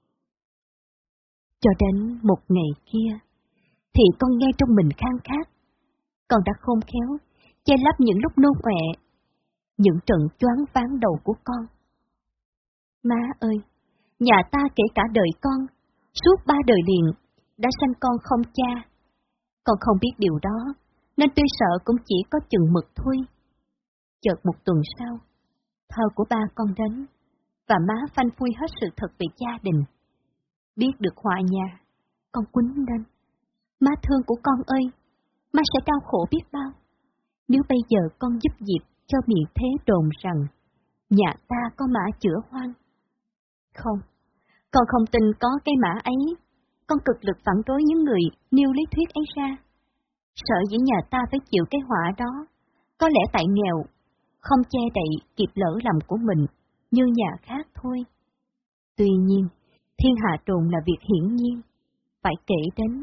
Speaker 1: Cho đến một ngày kia, thì con nghe trong mình khang khát. Con đã khôn khéo, che lấp những lúc nôn ọe, những trận choáng váng đầu của con. Má ơi, nhà ta kể cả đời con, suốt 3 đời liền, đã sanh con không cha. Con không biết điều đó, nên tuy sợ cũng chỉ có chừng mực thôi. Chợt một tuần sau, thơ của ba con đến, và má phanh phui hết sự thật về gia đình. Biết được họa nhà, con quýnh lên. Má thương của con ơi, má sẽ đau khổ biết bao, nếu bây giờ con giúp dịp cho miệng thế đồn rằng nhà ta có mã chữa hoang. Không, con không tin có cái mã ấy. Con cực lực phản đối những người nêu lý thuyết ấy ra. Sợ dĩ nhà ta phải chịu cái họa đó, có lẽ tại nghèo, không che đậy kịp lỡ lầm của mình như nhà khác thôi. Tuy nhiên, thiên hạ đồn là việc hiển nhiên, phải kể đến.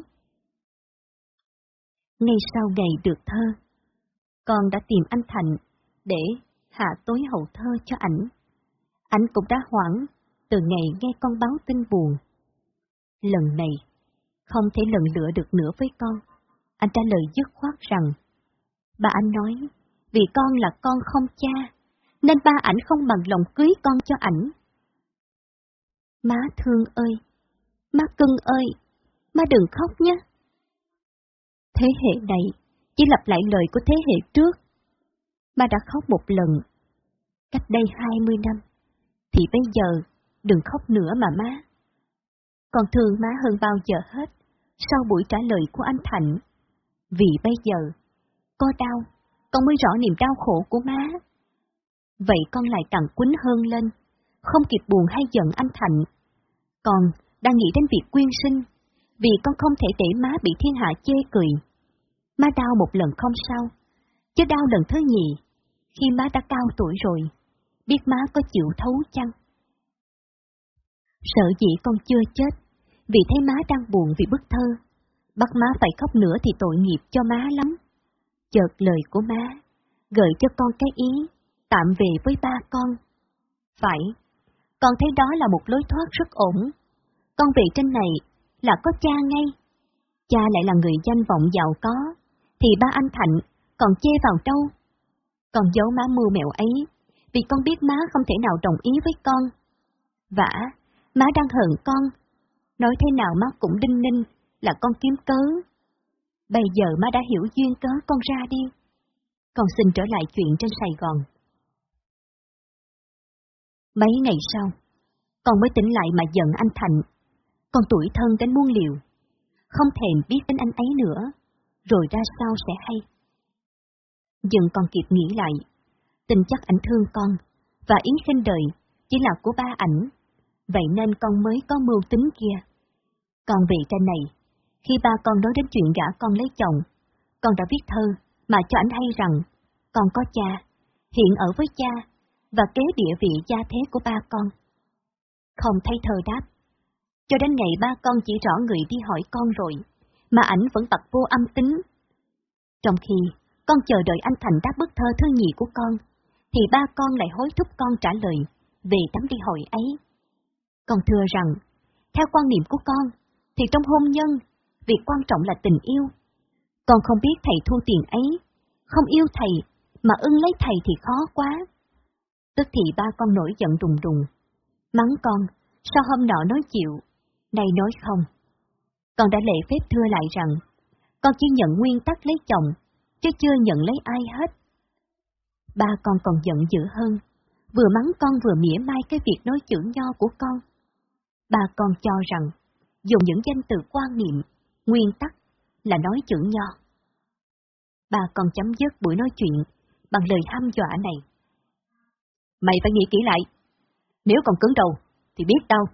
Speaker 1: Ngay sau ngày được thơ, con đã tìm anh Thành để hạ tối hậu thơ cho ảnh. Ảnh cũng đã hoảng từ ngày nghe con báo tin buồn. Lần này, không thể lần lựa được nữa với con. Anh trả lời dứt khoát rằng, ba anh nói, vì con là con không cha, nên ba ảnh không bằng lòng cưới con cho ảnh. Má thương ơi, má cưng ơi, má đừng khóc nhé. Thế hệ này chỉ lặp lại lời của thế hệ trước. Má đã khóc một lần, cách đây 20 năm, thì bây giờ đừng khóc nữa mà má. Con thương má hơn bao giờ hết, sau buổi trả lời của anh Thạnh. Vì bây giờ, có đau, con mới rõ niềm đau khổ của má. Vậy con lại càng quýnh hơn lên, không kịp buồn hay giận anh Thạnh. Con đang nghĩ đến việc quyên sinh, vì con không thể để má bị thiên hạ chê cười. Má đau một lần không sao, chứ đau lần thứ nhì, khi má đã cao tuổi rồi, biết má có chịu thấu chăng? Sợ dĩ con chưa chết, vì thấy má đang buồn vì bức thơ, bắt má phải khóc nữa thì tội nghiệp cho má lắm. Chợt lời của má gợi cho con cái ý tạm về với ba con. Phải, con thấy đó là một lối thoát rất ổn. Con về trên này là có cha ngay. Cha lại là người danh vọng giàu có, thì ba anh Thạnh còn chê vào đâu. Con giấu má mưu mẹo ấy, vì con biết má không thể nào đồng ý với con. Vả, má đang hận con, nói thế nào má cũng đinh ninh là con kiếm cớ. Bây giờ má đã hiểu duyên cớ, con ra đi. Con xin trở lại chuyện trên Sài Gòn. Mấy ngày sau, con mới tỉnh lại mà giận anh Thành. Con tủi thân đến muôn liều, không thèm biết đến anh ấy nữa, rồi ra sao sẽ hay. Dừng còn kịp nghĩ lại, tin chắc ảnh thương con, và ý khinh đời chỉ là của ba ảnh, vậy nên con mới có mưu tính kia. Con về trên này, khi ba con nói đến chuyện gả con lấy chồng, con đã viết thơ mà cho ảnh hay rằng con có cha, hiện ở với cha, và kế địa vị gia thế của ba con. Không thấy thơ đáp, cho đến ngày ba con chỉ rõ người đi hỏi con rồi, mà ảnh vẫn bặt vô âm tính. Trong khi con chờ đợi anh Thành đáp bức thơ thứ nhì của con, thì ba con lại hối thúc con trả lời về tấm đi hội ấy. Con thưa rằng, theo quan niệm của con, thì trong hôn nhân, việc quan trọng là tình yêu. Con không biết thầy thu tiền ấy, không yêu thầy, mà ưng lấy thầy thì khó quá. Tức thì ba con nổi giận đùng đùng, mắng con, sao hôm nọ nói chịu, nay nói không. Con đã lễ phép thưa lại rằng, con chỉ nhận nguyên tắc lấy chồng, chứ chưa nhận lấy ai hết. Ba con còn giận dữ hơn, vừa mắng con vừa mỉa mai cái việc nói chữ nho của con. Ba con cho rằng, dùng những danh từ quan niệm, nguyên tắc là nói chữ nho. Ba con chấm dứt buổi nói chuyện bằng lời hăm dọa này. Mày phải nghĩ kỹ lại, nếu còn cứng đầu thì biết đâu.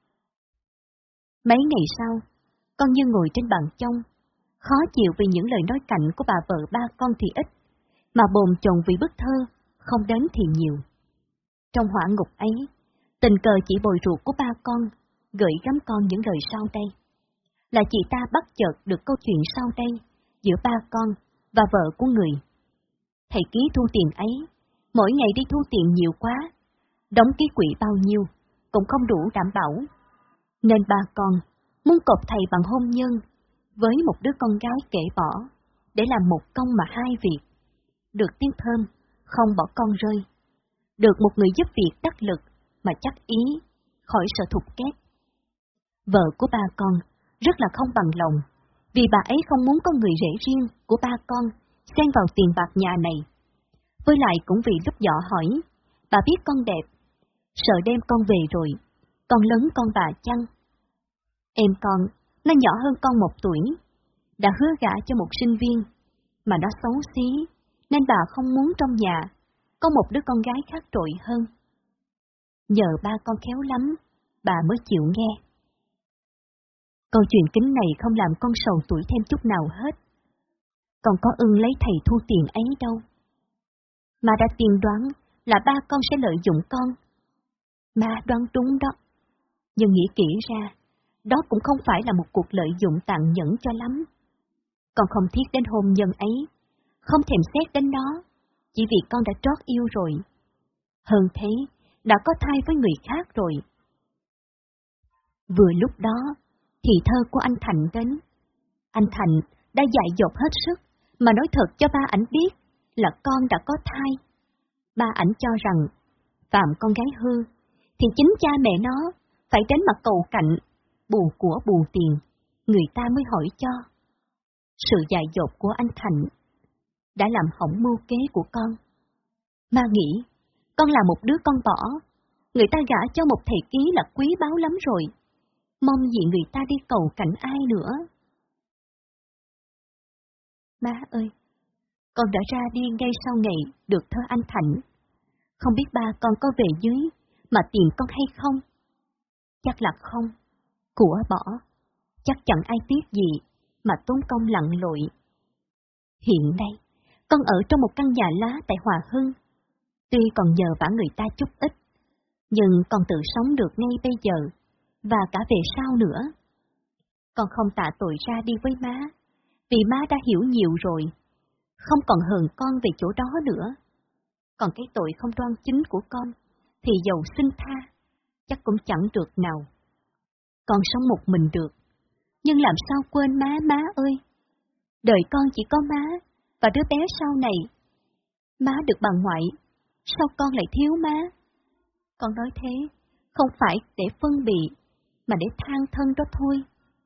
Speaker 1: Mấy ngày sau, con như ngồi trên bàn trong, khó chịu vì những lời nói cạnh của bà vợ ba con thì ít, mà bồn chồn vì bức thơ không đến thì nhiều. Trong hỏa ngục ấy, tình cờ chị bồi ruột của ba con gửi gắm con những lời sau đây. Là chị ta bắt chợt được câu chuyện sau đây giữa ba con và vợ của người. Thầy ký thu tiền ấy, mỗi ngày đi thu tiền nhiều quá, đóng ký quỹ bao nhiêu cũng không đủ đảm bảo. Nên ba con muốn cột thầy bằng hôn nhân với một đứa con gái kể bỏ, để làm một công mà hai việc. Được tiếng thơm, không bỏ con rơi. Được một người giúp việc đắc lực mà chắc ý, khỏi sợ thục kép. Vợ của ba con rất là không bằng lòng, vì bà ấy không muốn có người rể riêng của ba con xen vào tiền bạc nhà này. Với lại cũng vì lúc dọ hỏi, bà biết con đẹp, sợ đem con về rồi, con lớn con bà chăng? Em con, nó nhỏ hơn con 1 tuổi, đã hứa gả cho một sinh viên, mà nó xấu xí, nên bà không muốn trong nhà có một đứa con gái khác trội hơn. Nhờ ba con khéo lắm, bà mới chịu nghe. Câu chuyện kính này không làm con sầu tuổi thêm chút nào hết. Con có ưng lấy thầy thu tiền ấy đâu. Mà đã tiên đoán là ba con sẽ lợi dụng con. Má đoán đúng đó. Nhưng nghĩ kỹ ra, đó cũng không phải là một cuộc lợi dụng tàn nhẫn cho lắm. Con không thiết đến hôn nhân ấy, không thèm xét đến nó, chỉ vì con đã trót yêu rồi. Hơn thế, đã có thai với người khác rồi. Vừa lúc đó, thì thơ của anh Thành đến. Anh Thành đã dại dột hết sức, mà nói thật cho ba ảnh biết là con đã có thai. Ba ảnh cho rằng, phạm con gái hư, thì chính cha mẹ nó phải đến mặt cầu cạnh, bù của bù tiền, người ta mới hỏi cho. Sự dại dột của anh Thành đã làm hỏng mưu kế của con. Ma nghĩ, con là một đứa con bỏ, người ta gả cho một thầy ký là quý báu lắm rồi, mong gì người ta đi cầu cạnh ai nữa. Má ơi, con đã ra đi ngay sau ngày được thơ anh Thành. Không biết ba con có về dưới mà tìm con hay không? Chắc là không. Của bỏ, chắc chẳng ai tiếc gì mà tốn công lặn lội. Hiện nay, con ở trong một căn nhà lá tại Hòa Hưng. Tuy còn nhờ vả người ta chút ít, nhưng con tự sống được ngay bây giờ, và cả về sau nữa. Con không tạ tội ra đi với má, vì má đã hiểu nhiều rồi, không còn hờn con về chỗ đó nữa. Còn cái tội không đoan chính của con, thì dầu xin tha, chắc cũng chẳng được nào. Con sống một mình được, nhưng làm sao quên má ơi. Đời con chỉ có má, và đứa bé sau này. Má được bà ngoại, sao con lại thiếu má? Con nói thế, không phải để phân biệt, mà để than thân đó thôi.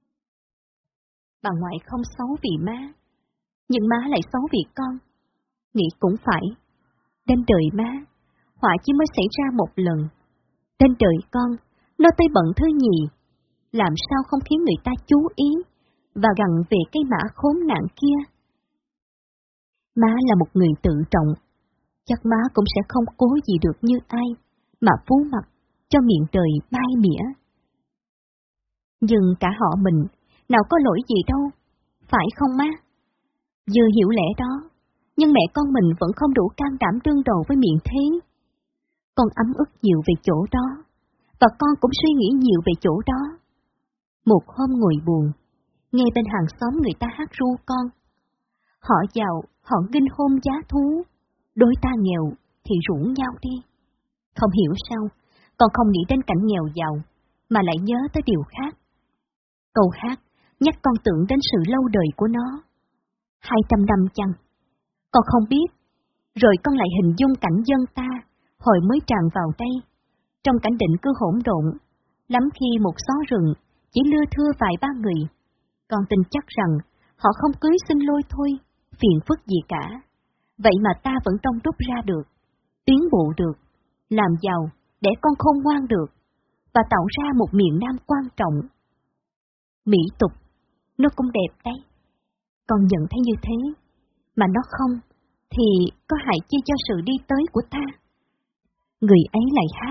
Speaker 1: Bà ngoại không xấu vì má, nhưng má lại xấu vì con. Nghĩ cũng phải, đến đời má, họa chỉ mới xảy ra một lần. Đến đời con, nó tới bận thứ nhì, làm sao không khiến người ta chú ý và gằn về cái mã khốn nạn kia. Má là một người tự trọng, chắc má cũng sẽ không cố gì được như ai, mà phú mặc cho miệng đời mai mỉa. Nhưng cả họ mình, nào có lỗi gì đâu, phải không má? Dư hiểu lẽ đó, nhưng mẹ con mình vẫn không đủ can đảm đương đầu với miệng thế. Con ấm ức nhiều về chỗ đó, và con cũng suy nghĩ nhiều về chỗ đó. Một hôm ngồi buồn, nghe bên hàng xóm người ta hát ru con. Họ giàu, họ nghinh hôn giá thú, đôi ta nghèo thì rủ nhau đi. Không hiểu sao, con không nghĩ đến cảnh nghèo giàu, mà lại nhớ tới điều khác. Câu hát nhắc con tưởng đến sự lâu đời của nó. 200 năm chăng? Con không biết. Rồi con lại hình dung cảnh dân ta, hồi mới tràn vào đây, trong cảnh định cư hỗn độn, lắm khi một xó rừng, chỉ lưa thưa vài ba người. Con tin chắc rằng, họ không cưới xin lôi thôi, phiền phức gì cả. Vậy mà ta vẫn trông rút ra được, tiến bộ được, làm giàu, để con khôn ngoan được, và tạo ra một miền Nam quan trọng. Mỹ tục, nó cũng đẹp đấy. Con nhận thấy như thế, mà nó không, thì có hại chi cho sự đi tới của ta. Người ấy lại hát.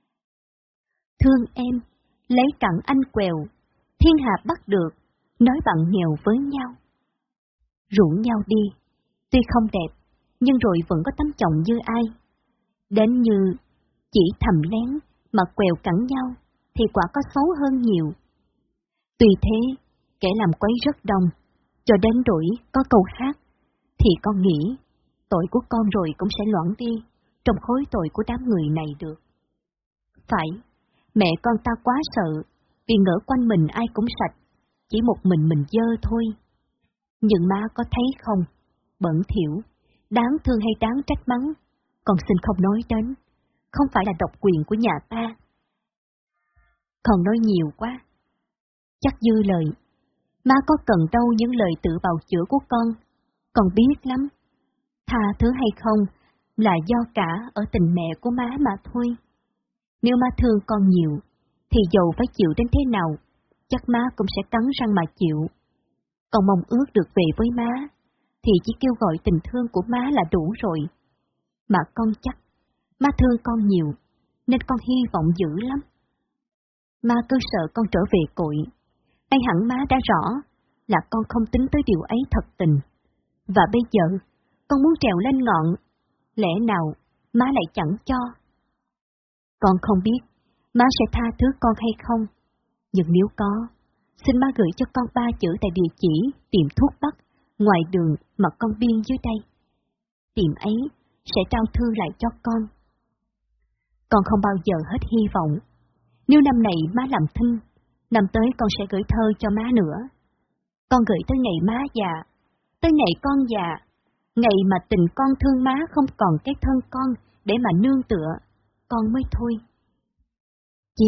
Speaker 1: Thương em, lấy cặn anh quèo, thiên hạ bắt được, nói bằng nghèo với nhau. Rủ nhau đi, tuy không đẹp, nhưng rồi vẫn có tấm chồng như ai. Đến như chỉ thầm lén mà quèo cẳng nhau, thì quả có xấu hơn nhiều. Tuy thế, kẻ làm quấy rất đông, cho đến đổi có câu hát, thì con nghĩ, tội của con rồi cũng sẽ loãng đi, trong khối tội của đám người này được. Phải, mẹ con ta quá sợ, vì ngỡ quanh mình ai cũng sạch, chỉ một mình dơ thôi. Nhưng má có thấy không, bẩn thỉu, đáng thương hay đáng trách mắng, con xin không nói đến, không phải là độc quyền của nhà ta. Con nói nhiều quá, chắc dư lời, má có cần đâu những lời tự bào chữa của con biết lắm. Tha thứ hay không là do cả ở tình mẹ của má mà thôi. Nếu má thương con nhiều, thì dầu phải chịu đến thế nào, chắc má cũng sẽ cắn răng mà chịu. Con mong ước được về với má, thì chỉ kêu gọi tình thương của má là đủ rồi. Mà con chắc, má thương con nhiều, nên con hy vọng dữ lắm. Má cứ sợ con trở về cội, hay hẳn má đã rõ là con không tính tới điều ấy thật tình. Và bây giờ, con muốn trèo lên ngọn, lẽ nào má lại chẳng cho? Con không biết má sẽ tha thứ con hay không, nhưng nếu có, xin má gửi cho con 3 chữ tại địa chỉ tiệm thuốc bắc ngoài đường mà con biên dưới đây. Tiệm ấy sẽ trao thư lại cho con. Con không bao giờ hết hy vọng. Nếu năm này má làm thinh, năm tới con sẽ gửi thơ cho má nữa. Con gửi tới ngày má già, tới ngày con già, ngày mà tình con thương má không còn cái thân con để mà nương tựa, con mới thôi. Chi?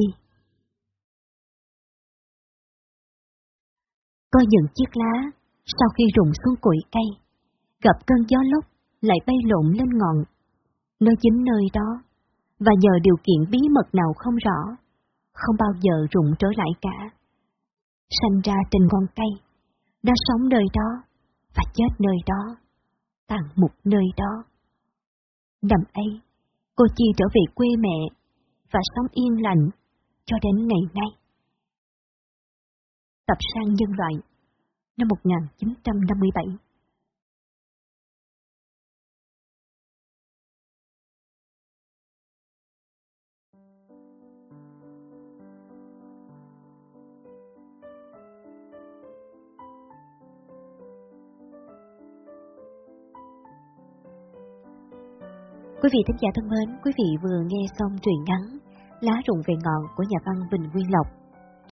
Speaker 1: Có những chiếc lá, sau khi rụng xuống cội cây, gặp cơn gió lốc lại bay lộn lên ngọn. Nó dính nơi đó, và nhờ điều kiện bí mật nào không rõ, không bao giờ rụng trở lại cả. Sanh ra trên ngọn cây, đã sống nơi đó, và chết nơi đó, tàn mục nơi đó. Năm ấy, cô Chi trở về quê mẹ, và sống yên lành, cho đến ngày nay. Tập san nhân loại, năm 1957. Quý vị thính giả thân mến, quý vị vừa nghe xong truyện ngắn Lá rụng về ngọn của nhà văn Bình Nguyên Lộc.